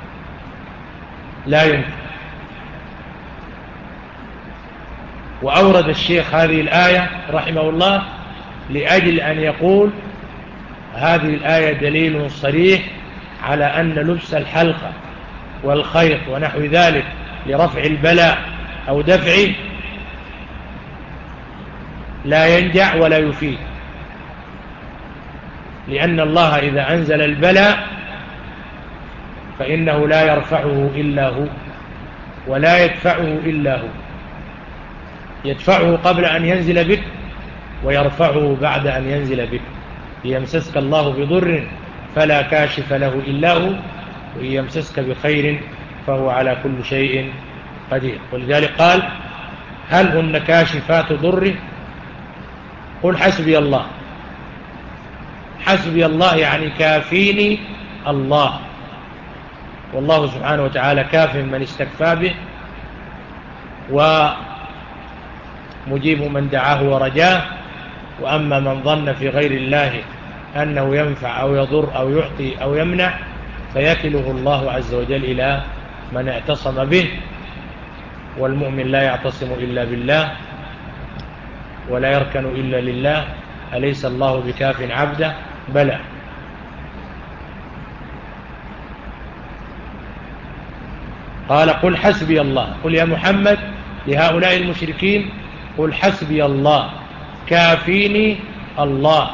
S1: لا يمكن. وأورد الشيخ هذه الآية رحمه الله لأجل أن يقول هذه الآية دليل صريح على أن لبس الحلقة والخيط ونحو ذلك لرفع البلاء أو دفعه لا ينجع ولا يفيد، لأن الله إذا أنزل البلاء فإنه لا يرفعه إلا هو ولا يدفعه إلا هو، يدفعه قبل أن ينزل بك ويرفعه بعد أن ينزل بك. يمسسك الله بضر فلا كاشف له إلا هو، وإن يمسسك بخير فهو على كل شيء قدير. ولذلك قال هل هن كاشفات ضره؟ قل حسبي الله. حسبي الله يعني كافيني الله، والله سبحانه وتعالى كاف من استكفى به ومجيب من دعاه ورجاه. وأما من ظن في غير الله أنه ينفع أو يضر أو يعطي أو يمنع فيكله الله عز وجل إلى من اعتصم به، والمؤمن لا يعتصم إلا بالله ولا يركن إلا لله. أليس الله بكاف عبده؟ بلى. قال قل حسبي الله، قل يا محمد لهؤلاء المشركين قل حسبي الله كافيني الله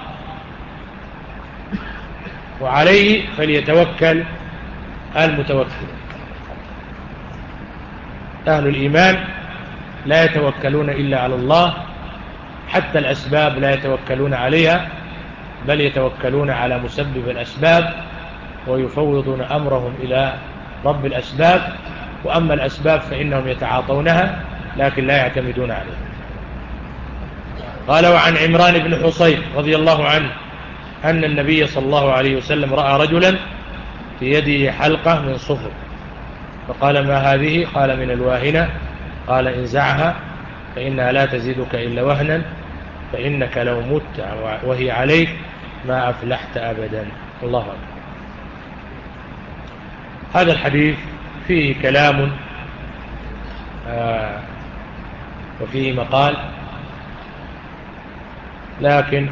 S1: وعليه فليتوكل المتوكل. أهل الإيمان لا يتوكلون إلا على الله، حتى الأسباب لا يتوكلون عليها، بل يتوكلون على مسبب الأسباب ويفوضون أمرهم إلى رب الأسباب. وأما الأسباب فإنهم يتعاطونها لكن لا يعتمدون عليها. قال وعن عمران بن حصين رضي الله عنه أن النبي صلى الله عليه وسلم رأى رجلا في يده حلقة من صفر فقال ما هذه؟ قال من الواهنة. قال انزعها فإنها لا تزيدك إلا وهنا، فإنك لو مت وهي عليك ما أفلحت أبدا. الله أكبر. هذا الحديث فيه كلام آه وفيه مقال، لكن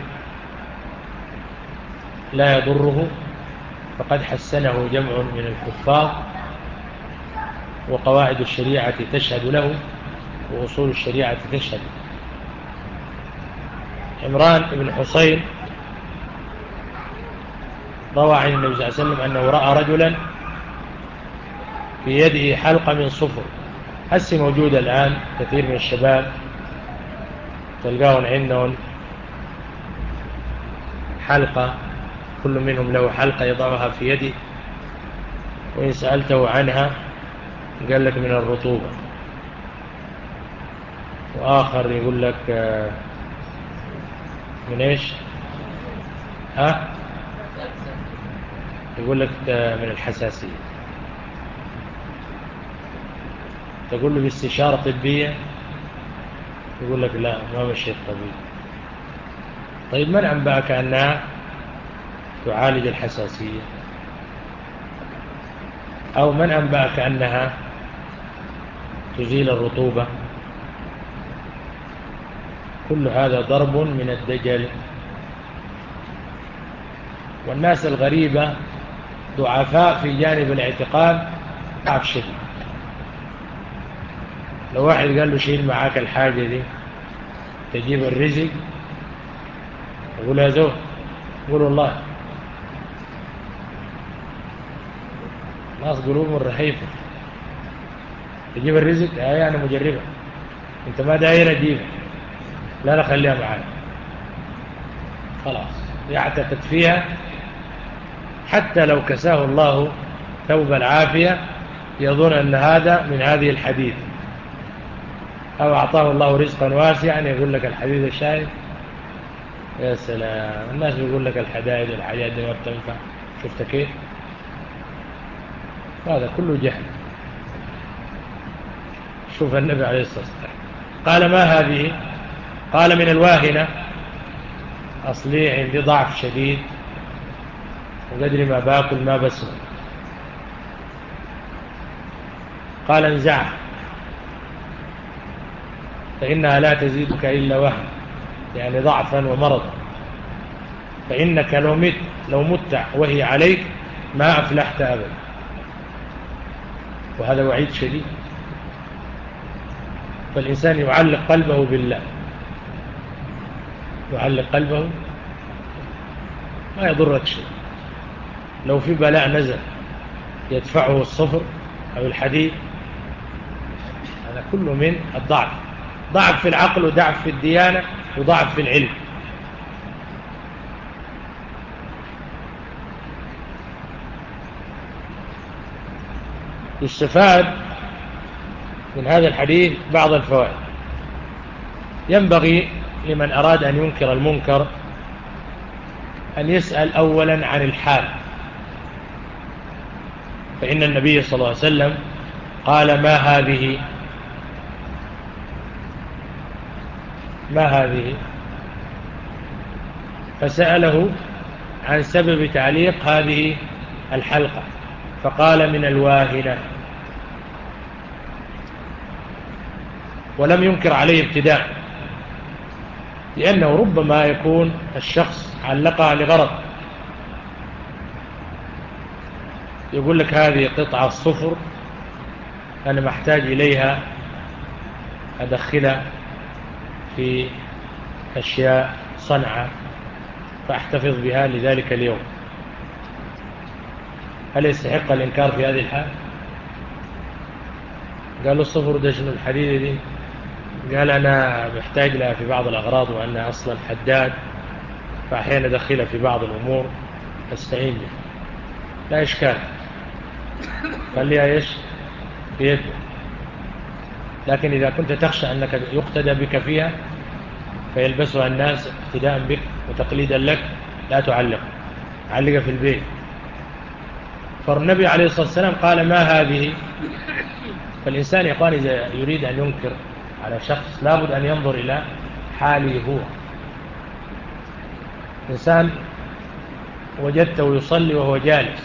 S1: لا يضره، فقد حسنه جمع من الحفاظ، وقواعد الشريعة تشهد له وأصول الشريعة تشهد. عمران بن حصين روى عن النبي صلى الله عليه وسلم أنه رأى رجلا في يده حلقة من صفر. هسه موجودة الآن، كثير من الشباب تلقاهم عندهم حلقة، كل منهم له حلقة يضعها في يده، وإن سألته عنها قال لك من الرطوبة، وآخر يقول لك من إيش؟ ها؟ يقول لك من الحساسية. تقول له باستشارة طبية يقول لك لا ما مشي الطبيب. طيب من أنبأك أنها تعالج الحساسية؟ أو من أنبأك أنها تزيل الرطوبة؟ كل هذا ضرب من الدجل. والناس الغريبة ضعفاء في جانب الاعتقاد ضعف شديد. لو واحد قال له شيل معاك الحاجة دي تجيب الرزق، يقول يا زول، يقول والله. ناس قلوبهم رهيفة، تجيب الرزق هاي أنا مجربة، أنت ما داير أجيبها، لا لا خليها معاك، خلاص يعتقد فيها. حتى لو كساه الله ثوب العافية يظن أن هذا من هذه الحديث، أو أعطاه الله رزقا واسعا يقول لك الحديث الشاهد. يا سلام، الناس يقول لك الحدائد والحاجات دي ما بتنفع، شفت كيف؟ هذا كله جهل. شوف النبي عليه الصلاة والسلام قال ما هذه؟ قال من الواهنة، أصلي عندي ضعف شديد وقدر ما باكل ما بسمع. قال انزعها فإنها لا تزيدك إلا وهن، يعني ضعفا ومرضا، فإنك لو مت لو مت وهي عليك ما أفلحت أبدا. وهذا وعيد شديد. فالإنسان يعلق قلبه بالله، يعلق قلبه، ما يضرك شيء. لو في بلاء نزل يدفعه الصفر أو الحديد، هذا كله من الضعف، ضعف في العقل وضعف في الديانة وضعف في العلم. يستفاد من هذا الحديث بعض الفوائد. ينبغي لمن أراد أن ينكر المنكر أن يسأل أولا عن الحال، فإن النبي صلى الله عليه وسلم قال ما هذه؟ ما هذه؟ فسأله عن سبب تعليق هذه الحلقة فقال من الواهنة، ولم ينكر عليه ابتداء، لأنه ربما يكون الشخص علقها لغرض، يقول لك هذه قطعة صفر أنا محتاج إليها أدخلها في أشياء صنعة فأحتفظ بها لذلك اليوم. هل يستحق الإنكار في هذه الحال؟ قال له الصفر ده شنو الحديدة دي؟ قال أنا محتاج لها في بعض الأغراض، وأنا أصلا حداد فأحيانا أدخلها في بعض الأمور أستعين بها، لا إشكال، خليها إيش في يده. لكن إذا كنت تخشى أنك يقتدى بك فيها فيلبسها الناس اقتداء بك وتقليدا لك، لا تعلق، علقها في البيت. فالنبي عليه الصلاة والسلام قال ما هذه؟ فالإنسان يا إخواني إذا يريد أن ينكر على شخص لابد أن ينظر إلى حاله هو. إنسان وجدته يصلي وهو جالس،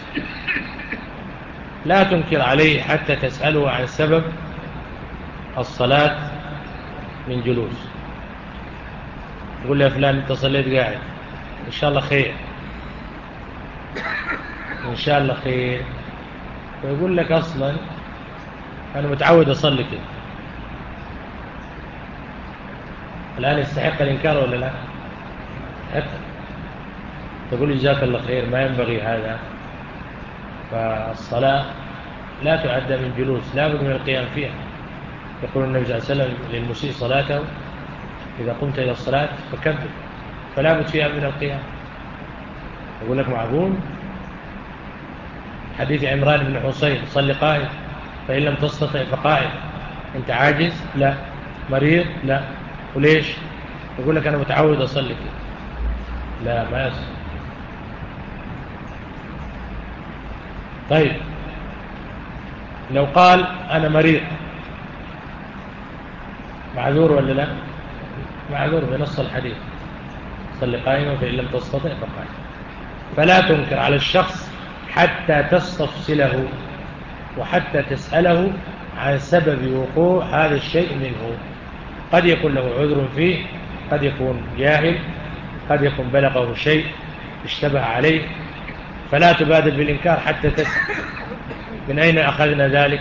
S1: لا تنكر عليه حتى تسأله عن سبب الصلاة من جلوس. يقول يا فلان أنت صليت قاعد، إن شاء الله خير، إن شاء الله خير. ويقول لك أصلا أنا متعود أصلي كده. الآن يستحق الإنكار ولا لا؟ يستحق. تقول جزاك الله خير، ما ينبغي هذا. فالصلاة لا تعد من جلوس، لا بد من القيام فيها. يقول النبي صلى الله عليه وسلم للمسيء صلاته إذا قمت إلى الصلاة فكبر، فلا بد فيها من القيام. يقول لك معقول؟ حديث عمران بن حسين صلي قائد فإن لم تستطع فقائد. أنت عاجز؟ لا. مريض؟ لا. وليش؟ يقول لك أنا متعود أصلي كده. لا، ما يصل. طيب لو قال أنا مريض، معذور ولا لا؟ معذور بنص الحديث صل قائما فإن لم تستطع فقائما. فلا تنكر على الشخص حتى تستفصله وحتى تسأله عن سبب وقوع هذا الشيء منه. قد يكون له عذر فيه، قد يكون جاهل، قد يكون بلغه شيء اشتبه عليه، فلا تبادر بالإنكار حتى تسأل. من أين أخذنا ذلك؟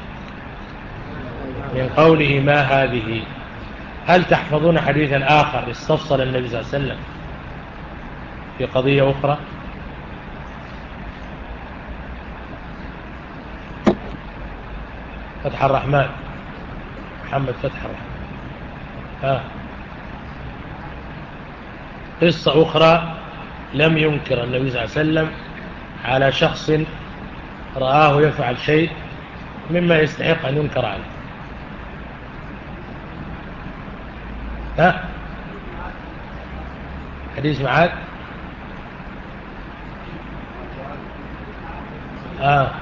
S1: من قوله ما هذه. هل تحفظون حديثا آخر استفصل النبي صلى الله عليه وسلم في قضية أخرى؟ فتح الرحمن محمد فتح الرحمن. آه. قصة أخرى لم ينكر النبي صلى الله عليه وسلم على شخص رآه يفعل شيء مما يستحق أن ينكر عليه. ها؟ حديث معاذ. آه.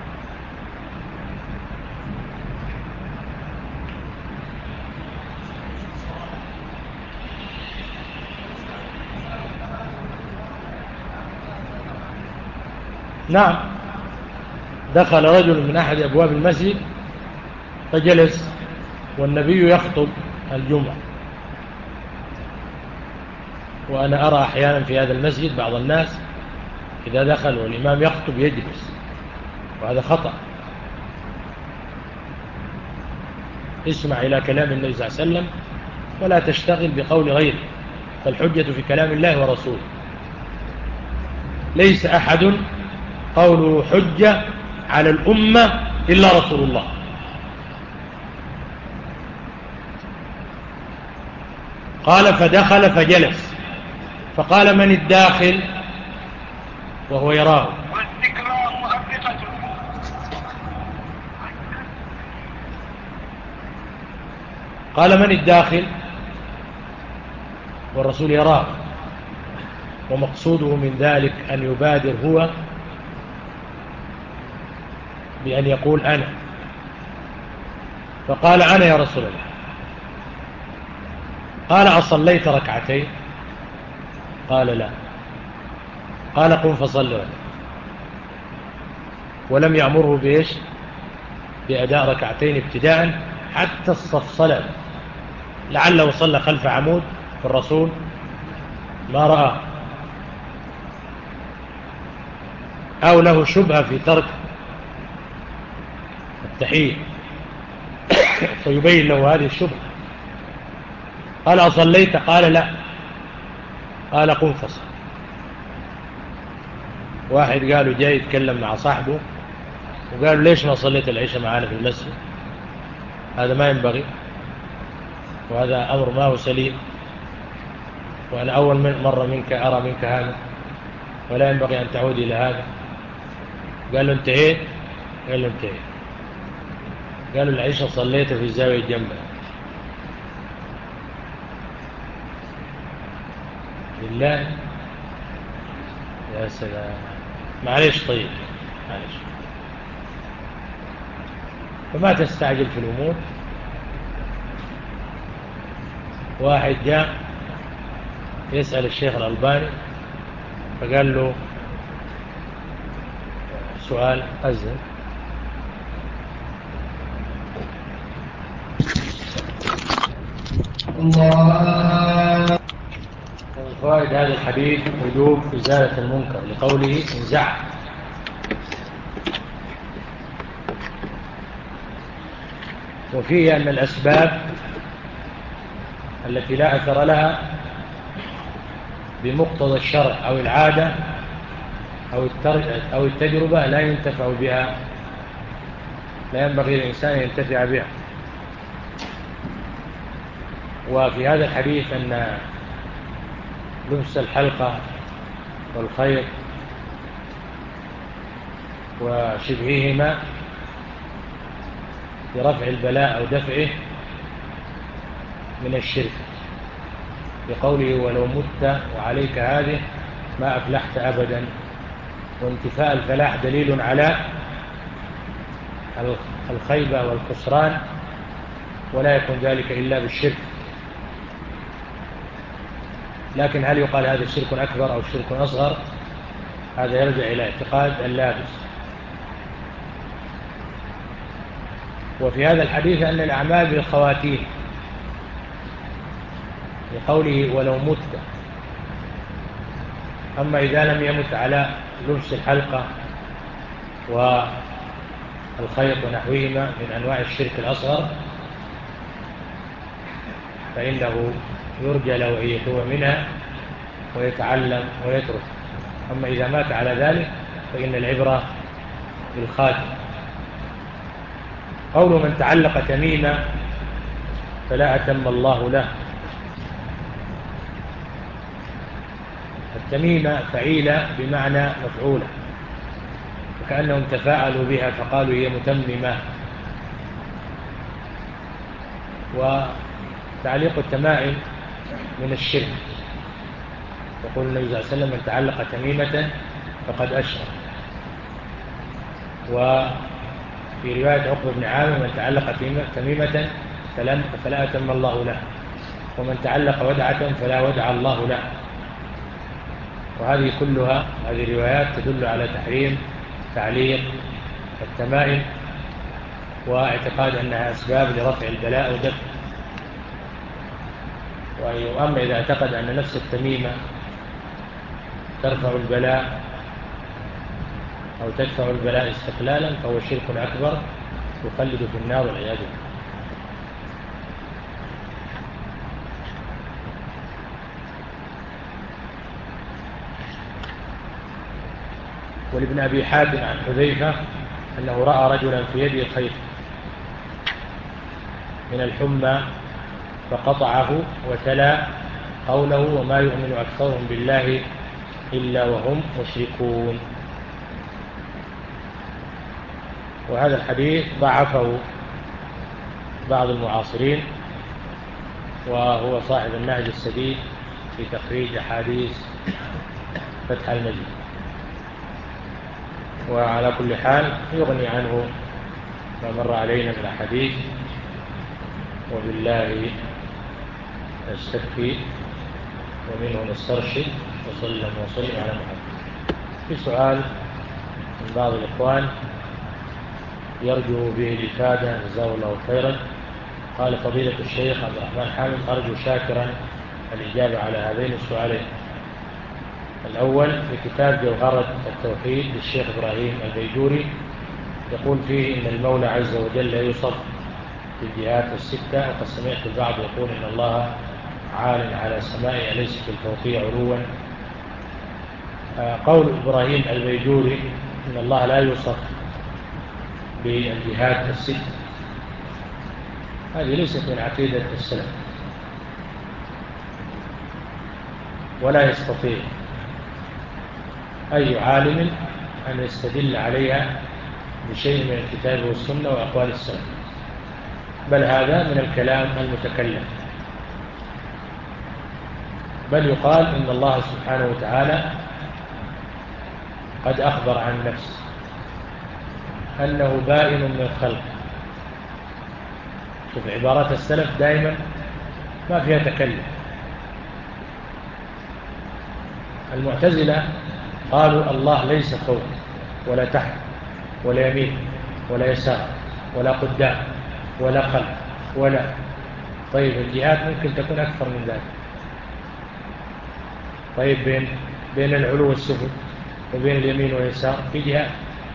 S1: نعم، دخل رجل من أحد أبواب المسجد فجلس والنبي يخطب الجمعة، وأنا أرى أحيانا في هذا المسجد بعض الناس إذا دخل والإمام يخطب يجلس، وهذا خطأ. اسمع إلى كلام النبي صلى الله عليه وسلم ولا تشتغل بقول غيره، فالحجة في كلام الله ورسوله. ليس أحد قوله حجة على الأمة إلا رسول الله. قال فدخل فجلس، فقال من الداخل وهو يراه؟ قال من الداخل والرسول يراه، ومقصوده من ذلك أن يبادر هو بأن يقول أنا، فقال أنا يا رسول الله. قال أصليت ركعتين؟ قال لا. قال قم فصل ركعتين، ولم يأمره بإيش؟ بأداء ركعتين ابتداء حتى استفصل، لعله صلى خلف عمود فالرسول ما رأى، أو له شبهة في ترك التحية فيبين له هذه الشبهة. قال أصليت؟ قال لا. قال قم فصل. واحد قالوا جاي يتكلم مع صاحبه وقالوا ليش ما صليت العشاء معانا في المسجد؟ هذا ما ينبغي، وهذا أمر ما هو سليم، وأنا أول مرة منك أرى منك هذا، ولا ينبغي أن تعود إلى هذا. قال له انتهيت؟ قال له انتهيت. قالوا العشاء صليته في الزاوية جنبه. لله يا سلام. معليش طيب معليش، فما تستعجل في الأمور. واحد جاء يسأل الشيخ الألباني فقال له سؤال أزل. الله. من فوائد هذا الحديث وجوب إزالة المنكر لقوله انزع. وفيه أن الأسباب التي لا أثر لها بمقتضى الشرع أو العادة أو التجربة لا ينتفع بها، لا ينبغي للإنسان أن ينتفع بها. وفي هذا الحديث أن لبس الحلقة والخيط وشبههما لرفع البلاء أو دفعه من الشرك، بقوله ولو مت وعليك هذه ما أفلحت أبدا. وانتفاء الفلاح دليل على الخيبة والخسران، ولا يكون ذلك إلا بالشرك. لكن هل يقال هذا شرك أكبر أو شرك أصغر؟ هذا يرجع إلى اعتقاد اللابس. وفي هذا الحديث أن الأعمال بالخواتيم، لقوله ولو مت. أما إذا لم يمت على لبس الحلقة والخيط ونحوهما من أنواع الشرك الأصغر فإنه يرجى له أن يتوب منها ويتعلم ويترك. أما إذا مات على ذلك فإن العبرة بالخاتم. قول من تعلق تميمة فلا أتم الله له. التميمة فعيلة بمعنى مفعولة، وكأنهم تفاعلوا بها فقالوا هي متممة. وتعليق التمائم من الشرك. يقول النبي صلى الله عليه وسلم من تعلق تميمة فقد أشرك. وفي رواية عقبة بن عامر من تعلق تميمة فلا أتم الله له، ومن تعلق ودعة فلا ودع الله له. وهذه كلها هذه الروايات تدل على تحريم تعليق التمائم واعتقاد أنها أسباب لرفع البلاء ودفع. وأما إذا اعتقد أن نفس التميمة ترفع البلاء أو تدفع البلاء استقلالا فهو شرك أكبر يخلد في النار والعياذ بالله. ولابن أبي حاتم عن حذيفة أنه رأى رجلا في يده خيط من الحمى فقطعه وتلا قوله وما يؤمن أكثرهم بالله إلا وهم مشركون. وهذا الحديث ضعفه بعض المعاصرين، وهو صاحب النهج السديد في تخريج أحاديث فتح المجيد. وعلى كل حال يغني عنه ما مر علينا من الحديث. وبالله نستكفي ومنه نسترشد وصلى وسلم على محمد. في سؤال من بعض الإخوان يرجو به الإفادة جزاه الله خيرا. قال فضيلة الشيخ عبد الرحمن حامد أرجو شاكرا الإجابة على هذين السؤالين. الأول في كتاب جوهرة التوحيد للشيخ إبراهيم البيجوري يقول فيه إن المولى عز وجل يوصف بالجهات الستة، وقد سمعت البعض يقول إن الله عال على سمائه أليس في الفوقية علوا. قول إبراهيم البيجوري إن الله لا يوصف بالجهات الست هذه ليست من عقيدة السلف، ولا يستطيع أي عالم أن يستدل عليها بشيء من الكتاب والسنة وأقوال السلف، بل هذا من الكلام المتكلم. بل يقال إن الله سبحانه وتعالى قد أخبر عن نفسه أنه بائن من خلقه. شوف عبارات السلف دائما ما فيها تكلم. المعتزلة قالوا الله ليس فوق ولا تحت ولا يمين ولا يسار ولا قدام ولا خلف ولا. طيب الجهات ممكن تكون أكثر من ذلك. طيب بين بين العلو والسفل وبين اليمين واليسار في جهات،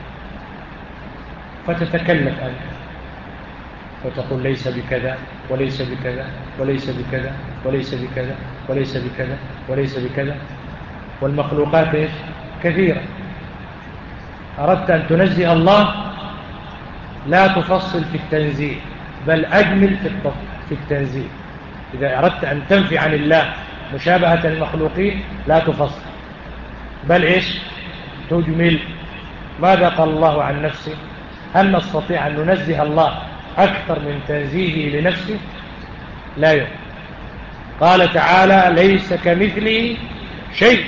S1: فتتكلف أنت وتقول ليس بكذا وليس بكذا وليس بكذا وليس بكذا وليس بكذا وليس بكذا. والمخلوقات إيش؟ كثيرة. أردت أن تنزه الله لا تفصل في التنزيه بل أجمل في التنزيه. إذا أردت أن تنفي عن الله مشابهة المخلوقين لا تفصل بل إيش؟ تجمل. ماذا قال الله عن نفسه؟ هل نستطيع أن ننزه الله أكثر من تنزيهه لنفسه؟ لا يمكن. قال تعالى ليس كمثله شيء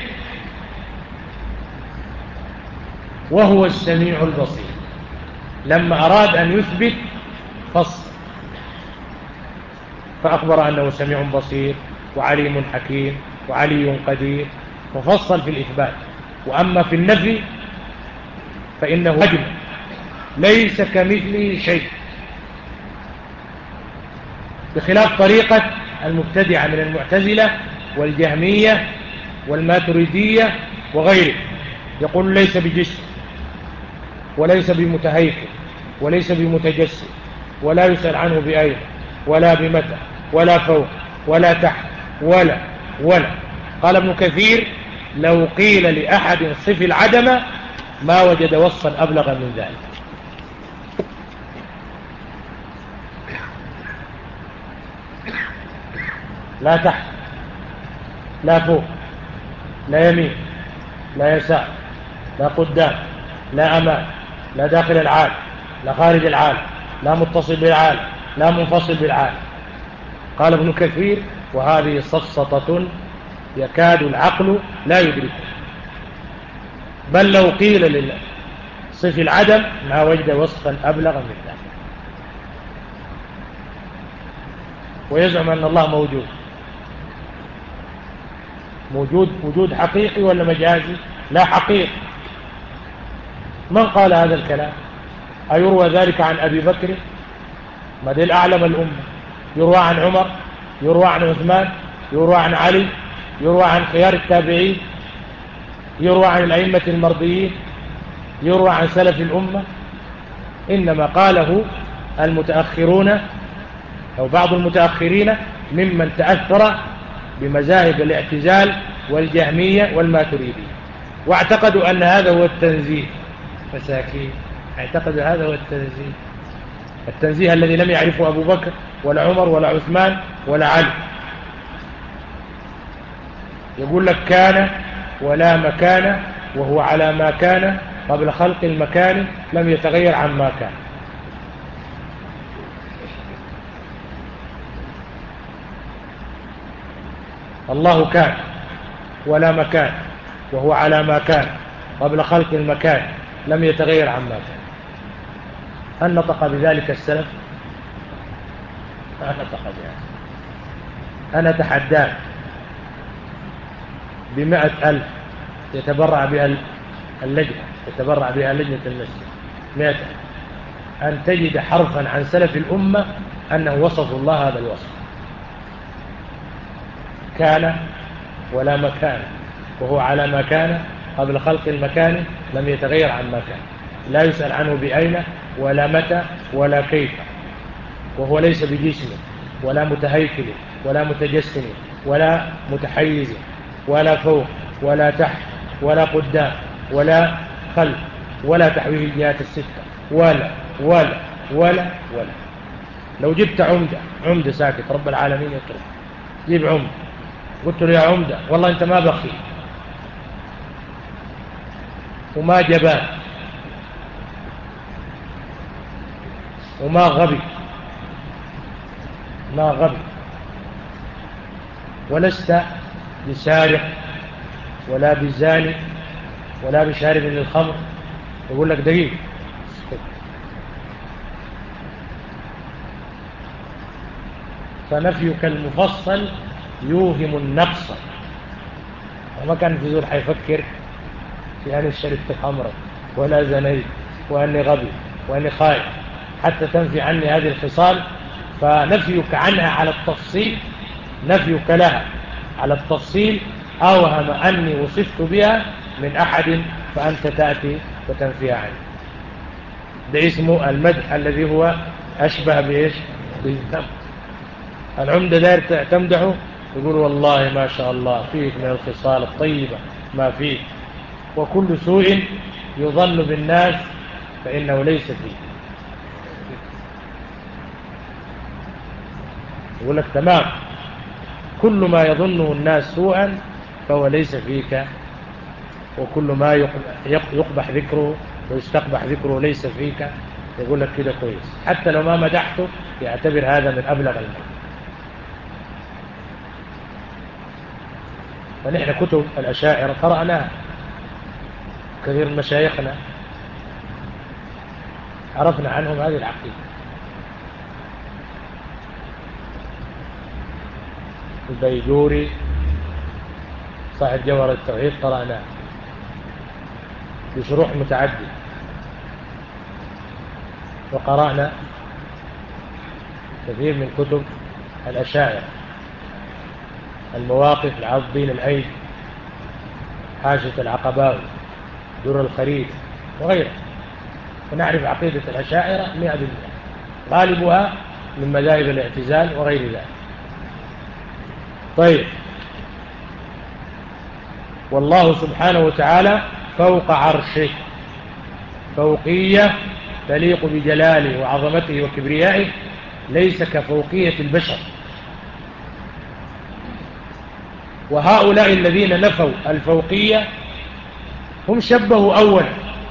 S1: وهو السميع البصير. لما أراد أن يثبت فصل فأخبر أنه سميع بصير وعليم حكيم وعلي قدير، مفصل في الإثبات. وأما في النفي فإنه أجمل، ليس كمثله شيء، بخلاف طريقة المبتدعة من المعتزلة والجهمية والماتريدية وغيره، يقول ليس بجسم وليس بمتهيكل وليس بمتجسد، ولا يسأل عنه بأين ولا بمتى ولا فوق ولا تحت ولا ولا. قال ابن كثير: لو قيل لأحد صف العدم ما وجد وصفا أبلغ من ذلك. لا تحت، لا فوق، لا يمين، لا يسار، لا قدام، لا أمام، لا داخل العالم، لا خارج العالم، لا متصل بالعالم، لا منفصل بالعالم. قال ابن كثير: وهذه سفسطة يكاد العقل لا يدركه، بل لو قيل لصف العدم ما وجد وصفا أبلغ من ذلك. ويزعم أن الله موجود. موجود وجود حقيقي ولا مجازي؟ لا، حقيقي. من قال هذا الكلام؟ أيروى ذلك عن أبي بكر؟ ما دل أعلم الأمة. يروى عن عمر، يروى عن عثمان، يروى عن علي، يروى عن خيار التابعين، يروى عن الأئمة المرضيين، يروى عن سلف الأمة. إنما قاله المتأخرون أو بعض المتأخرين ممن تأثر بمذاهب الاعتزال والجهمية والماتريدية، واعتقدوا أن هذا هو التنزيه. مساكين، اعتقدوا هذا هو التنزيه، التنزيه الذي لم يعرفه أبو بكر ولا عمر ولا عثمان ولا علي. يقول لك: كان ولا مكان، وهو على ما كان قبل خلق المكان، لم يتغير عن ما كان. الله كان ولا مكان، وهو على ما كان قبل خلق المكان، لم يتغير عن ما كان. هل نطق بذلك السلف؟ ما نطق بذلك. أنا تحداك بمئة ألف يتبرع بها اللجنة، يتبرع بها لجنة المسجد، مئة أن تجد حرفا عن سلف الأمة أنه وصف الله هذا الوصف: كان ولا مكان، وهو على ما كان قبل خلق المكان، لم يتغير عن ما كان، لا يسأل عنه بأين ولا متى ولا كيف، وهو ليس بجسم ولا متهيكل ولا متجسم ولا متحيز ولا فوق ولا تحت ولا قدام ولا خلف ولا تحويه الجهات الستة ولا ولا ولا ولا. لو جبت عمدة، عمدة ساكت رب العالمين يترك، جيب عمدة، قلت له: يا عمدة والله أنت ما بخيل وما جبان وما غبي، ما غبي، ولست بسارق ولا بزاني ولا بشارب للخمر، يقول لك: دقيق. فنفيك المفصل يوهم النقص. وما كان في زول حيفكر في أني شربت خمرا ولا زنيت وأني غبي وأني خائف حتى تنفي عني هذه الخصال. فنفيك عنها على التفصيل، نفيك لها على التفصيل أوهم أني وصفت بها من أحد، فأنت تأتي وتنفيها عني. ده اسمه المدح الذي هو أشبه بإيش؟ بالذم. العمدة داير تمدحه، يقول: والله ما شاء الله فيك من الخصال الطيبة ما فيك، وكل سوء يظن بالناس فإنه ليس فيه. يقول لك: تمام، كل ما يظنه الناس سوءا فهو ليس فيك، وكل ما يقبح ذكره ويستقبح ذكره ليس فيك. يقول لك كده كويس، حتى لو ما مدحته يعتبر هذا من أبلغ المدح. فنحن كتب الأشاعرة قرأناها، كثير من مشايخنا عرفنا عنهم هذه العقيدة. البيجوري صاحب جوهر التوحيد قرأناه بشروح متعدد، وقرأنا كثير من كتب الأشاعرة، المواقف لعبد الدين الأيد، حاشية العقباوي، در الخريف وغيرها، ونعرف عقيدة الأشاعرة مئة بالمئة، غالبها من مذاهب الاعتزال وغير ذلك. طيب، والله سبحانه وتعالى فوق عرشه، فوقية تليق بجلاله وعظمته وكبريائه، ليس كفوقية البشر. وهؤلاء الذين نفوا الفوقية هم شبهوا أولا،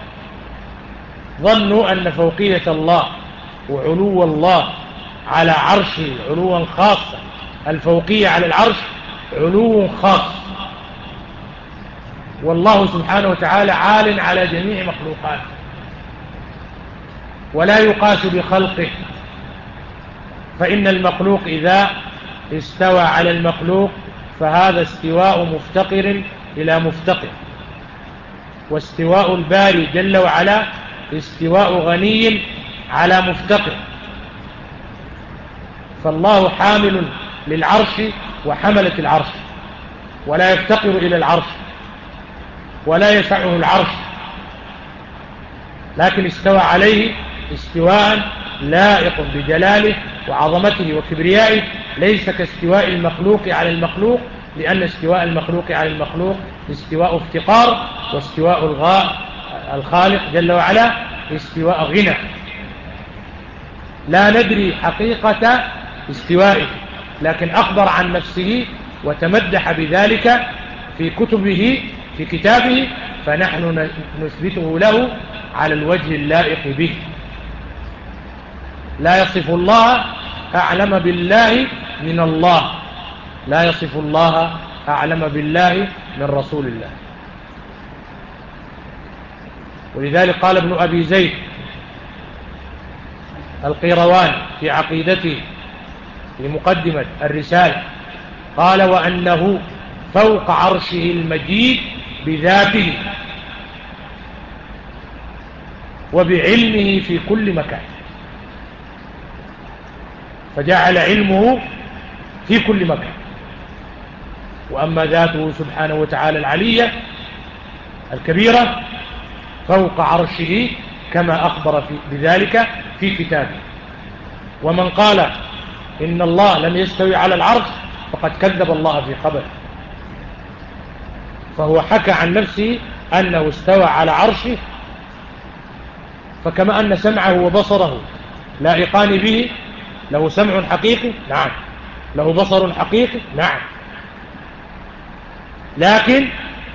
S1: ظنوا أن فوقية الله وعلو الله على عرشه علوا خاصا، الفوقية على العرش علو خاص، والله سبحانه وتعالى عال على جميع مخلوقاته ولا يقاس بخلقه، فإن المخلوق إذا استوى على المخلوق فهذا استواء مفتقر إلى مفتقر، واستواء الباري جل وعلا استواء غني على مفتقر. فالله حامل للعرش وحملة العرش، ولا يفتقر إلى العرش ولا يسعه العرش، لكن استوى عليه استواء لائق بجلاله وعظمته وكبريائه، ليس كاستواء المخلوق على المخلوق، لأن استواء المخلوق على المخلوق استواء افتقار، واستواء الغاء الخالق جل وعلا استواء غنى. لا ندري حقيقة استوائه، لكن أخبر عن نفسه وتمدح بذلك في كتبه في كتابه، فنحن نثبته له على الوجه اللائق به. لا يصف الله أعلم بالله من الله، لا يصف الله أعلم بالله من رسول الله. ولذلك قال ابن أبي زيد القيروان في عقيدته في مقدمة الرسالة، قال: وأنه فوق عرشه المجيد بذاته وبعلمه في كل مكان، فجعل علمه في كل مكان. وأما ذاته سبحانه وتعالى العلية الكبيرة فوق عرشه كما أخبر في بذلك في كتابه. ومن قال إن الله لم يستوي على العرش فقد كذب الله في خبره، فهو حكى عن نفسه أنه استوى على عرشه، فكما أن سمعه وبصره لائقان به، له سمع حقيقي نعم، له بصر حقيقي نعم، لكن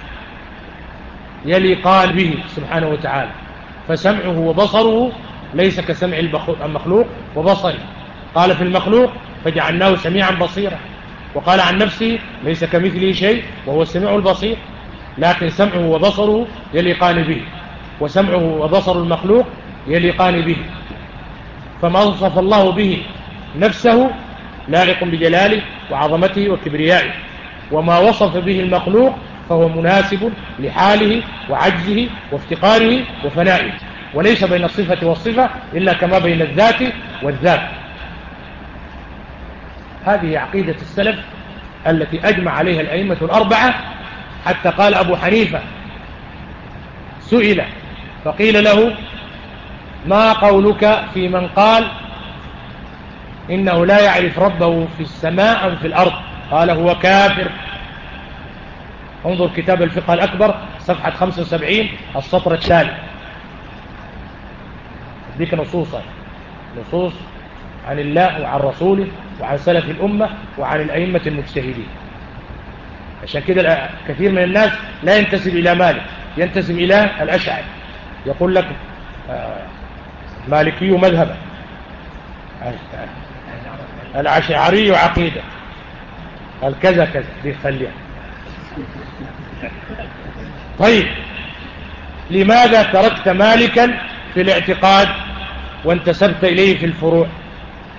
S1: يليقان به سبحانه وتعالى، فسمعه وبصره ليس كسمع المخلوق وبصره. قال في المخلوق فجعلناه سميعا بصيرا، وقال عن نفسه ليس كمثله شيء وهو السميع البصير، لكن سمعه وبصره يليقان به، وسمعه وبصر المخلوق يليقان به. فما وصف الله به نفسه لائق بجلاله وعظمته وكبريائه، وما وصف به المخلوق فهو مناسب لحاله وعجزه وافتقاره وفنائه، وليس بين الصفة والصفة إلا كما بين الذات والذات. هذه عقيدة السلف التي أجمع عليها الأئمة الأربعة، حتى قال أبو حنيفة سئل فقيل له: ما قولك في من قال إنه لا يعرف ربه في السماء أم في الأرض؟ قال: هو كافر. انظر كتاب الفقه الأكبر صفحة خمسة وسبعين السطر التالي، ذيك نصوصا نصوص عن الله وعن رسوله وعن سلف الأمة وعن الأئمة المجتهدين. عشان كده كثير من الناس لا ينتسب إلى مالك، ينتسب إلى الأشعري، يقول لك مالكي مذهبا، الأشعري عقيدة، الكذا كذا بيخليها. طيب، لماذا تركت مالكا في الاعتقاد وانتسبت إليه في الفروع؟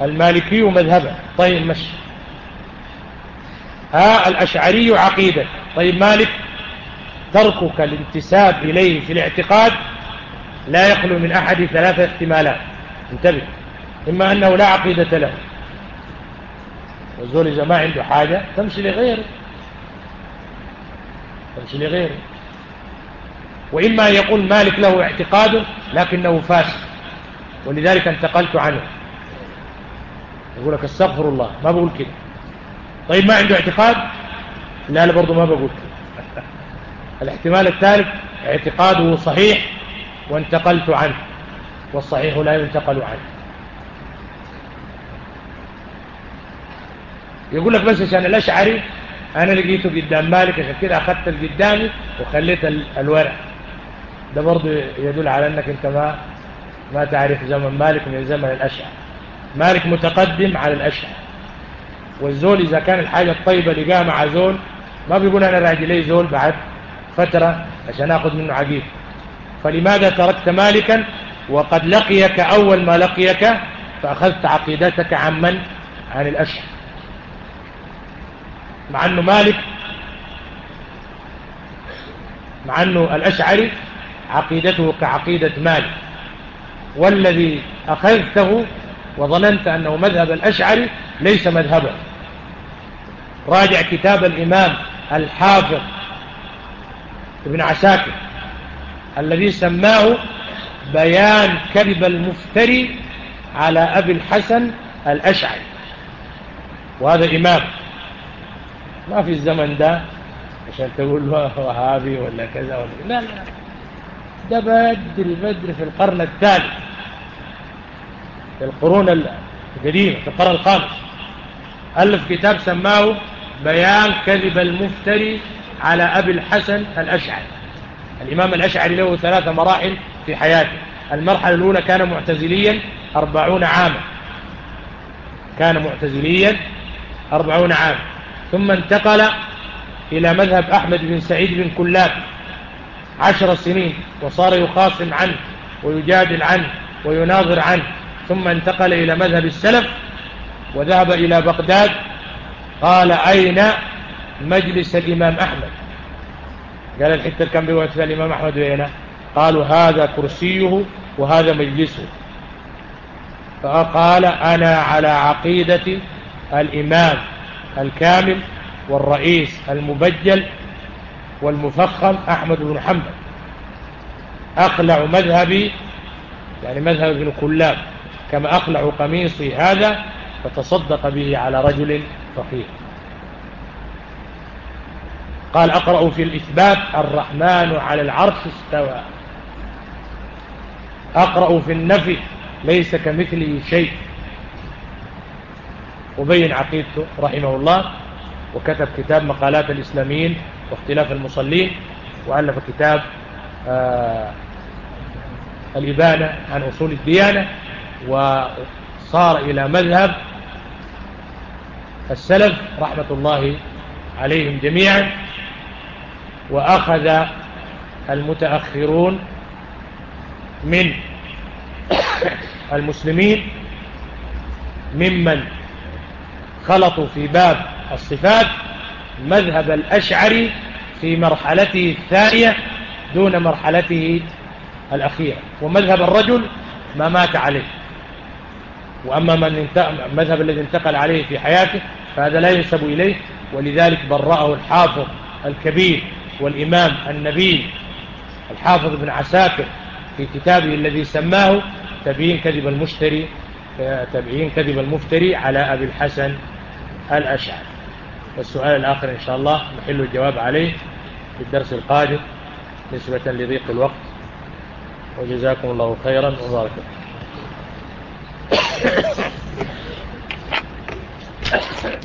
S1: المالكي مذهبا، طيب مشي. ها الأشعري عقيدة، طيب مالك تركك الانتساب إليه في الاعتقاد لا يخلو من أحد ثلاثة احتمالات، انتبه، إما أنه لا عقيدة له، والزول إذا ما عنده حاجة تمشي لغيره تمشي لغيره وإما أن يقول مالك له اعتقاد لكنه فاسد ولذلك انتقلت عنه، يقول لك استغفر الله، ما بقول كده. طيب ما عنده اعتقاد؟ لا لا برضو ما بقول كده. الاحتمال الثالث اعتقاده صحيح وانتقلت عنه، والصحيح لا ينتقل عنه. يقول لك بس عشان الأشعري أنا لقيته قدام مالك عشان كده أخذت القدامي وخليت الورق، ده برضو يدل على أنك أنت ما ما تعرف زمن مالك من زمن الأشعري. مالك متقدم على الأشعري، والزول إذا كان الحاجة الطيبة لقاها مع زول ما بيقول أنا راجي لي زول بعد فترة عشان أخذ منه عقيد. فلماذا تركت مالكا وقد لقيك أول ما لقيك فأخذت عقيدتك عن من؟ عن الأشعري، مع أنه مالك مع أنه الأشعري عقيدته كعقيدة مالك، والذي أخذته وظننت أنه مذهب الأشعري ليس مذهبه. راجع كتاب الإمام الحافظ ابن عساكر الذي سماه بيان كذب المفتري على أبي الحسن الأشعري، وهذا إمام ما في الزمن ده عشان تقول وهابي ولا كذا ولا لا لا، ده بدر بدر في القرن الثالث، في القرون القديمة، في القرن الخامس، ألف كتاب سماه بيان كذب المفتري على أبي الحسن الأشعري. الإمام الأشعري له ثلاثة مراحل في حياته. المرحلة الأولى كان معتزليا أربعون عاما، كان معتزليا أربعون عاما، ثم انتقل إلى مذهب أحمد بن سعيد بن كلاب عشر سنين وصار يخاصم عنه ويجادل عنه ويناظر عنه، ثم انتقل إلى مذهب السلف وذهب إلى بغداد. قال أين مجلس الإمام أحمد؟ قال الحتة كم بيقعد فيها الإمام أحمد وين؟ قالوا هذا كرسيه وهذا مجلسه. فقال أنا على عقيدة الإمام الكامل والرئيس المبجل والمفخم أحمد بن حنبل، أخلع مذهبي يعني مذهب ابن كلاب كما أخلع قميصي هذا، فتصدق به على رجل فقير. قال أقرأ في الإثبات الرحمن على العرش استوى، أقرأ في النفي ليس كمثله شيء، وبين عقيدته رحمه الله، وكتب كتاب مقالات الإسلاميين واختلاف المصلين، وألف كتاب آه الإبانة عن أصول الديانة، وصار إلى مذهب السلف رحمة الله عليهم جميعا. وأخذ المتأخرون من المسلمين ممن خلطوا في باب الصفات مذهب الأشعري في مرحلته الثانية دون مرحلته الأخيرة، ومذهب الرجل ما مات عليه، وأما من المذهب الذي انتقل عليه في حياته فهذا لا ينسب إليه، ولذلك برأه الحافظ الكبير والإمام النبي الحافظ ابن عساكر في كتابه الذي سماه تبيين كذب المشتري تبيين كذب المفتري على أبي الحسن الأشعري. والسؤال الآخر إن شاء الله نحل الجواب عليه في الدرس القادم نسبة لضيق الوقت، وجزاكم الله خيرا وبارك الله.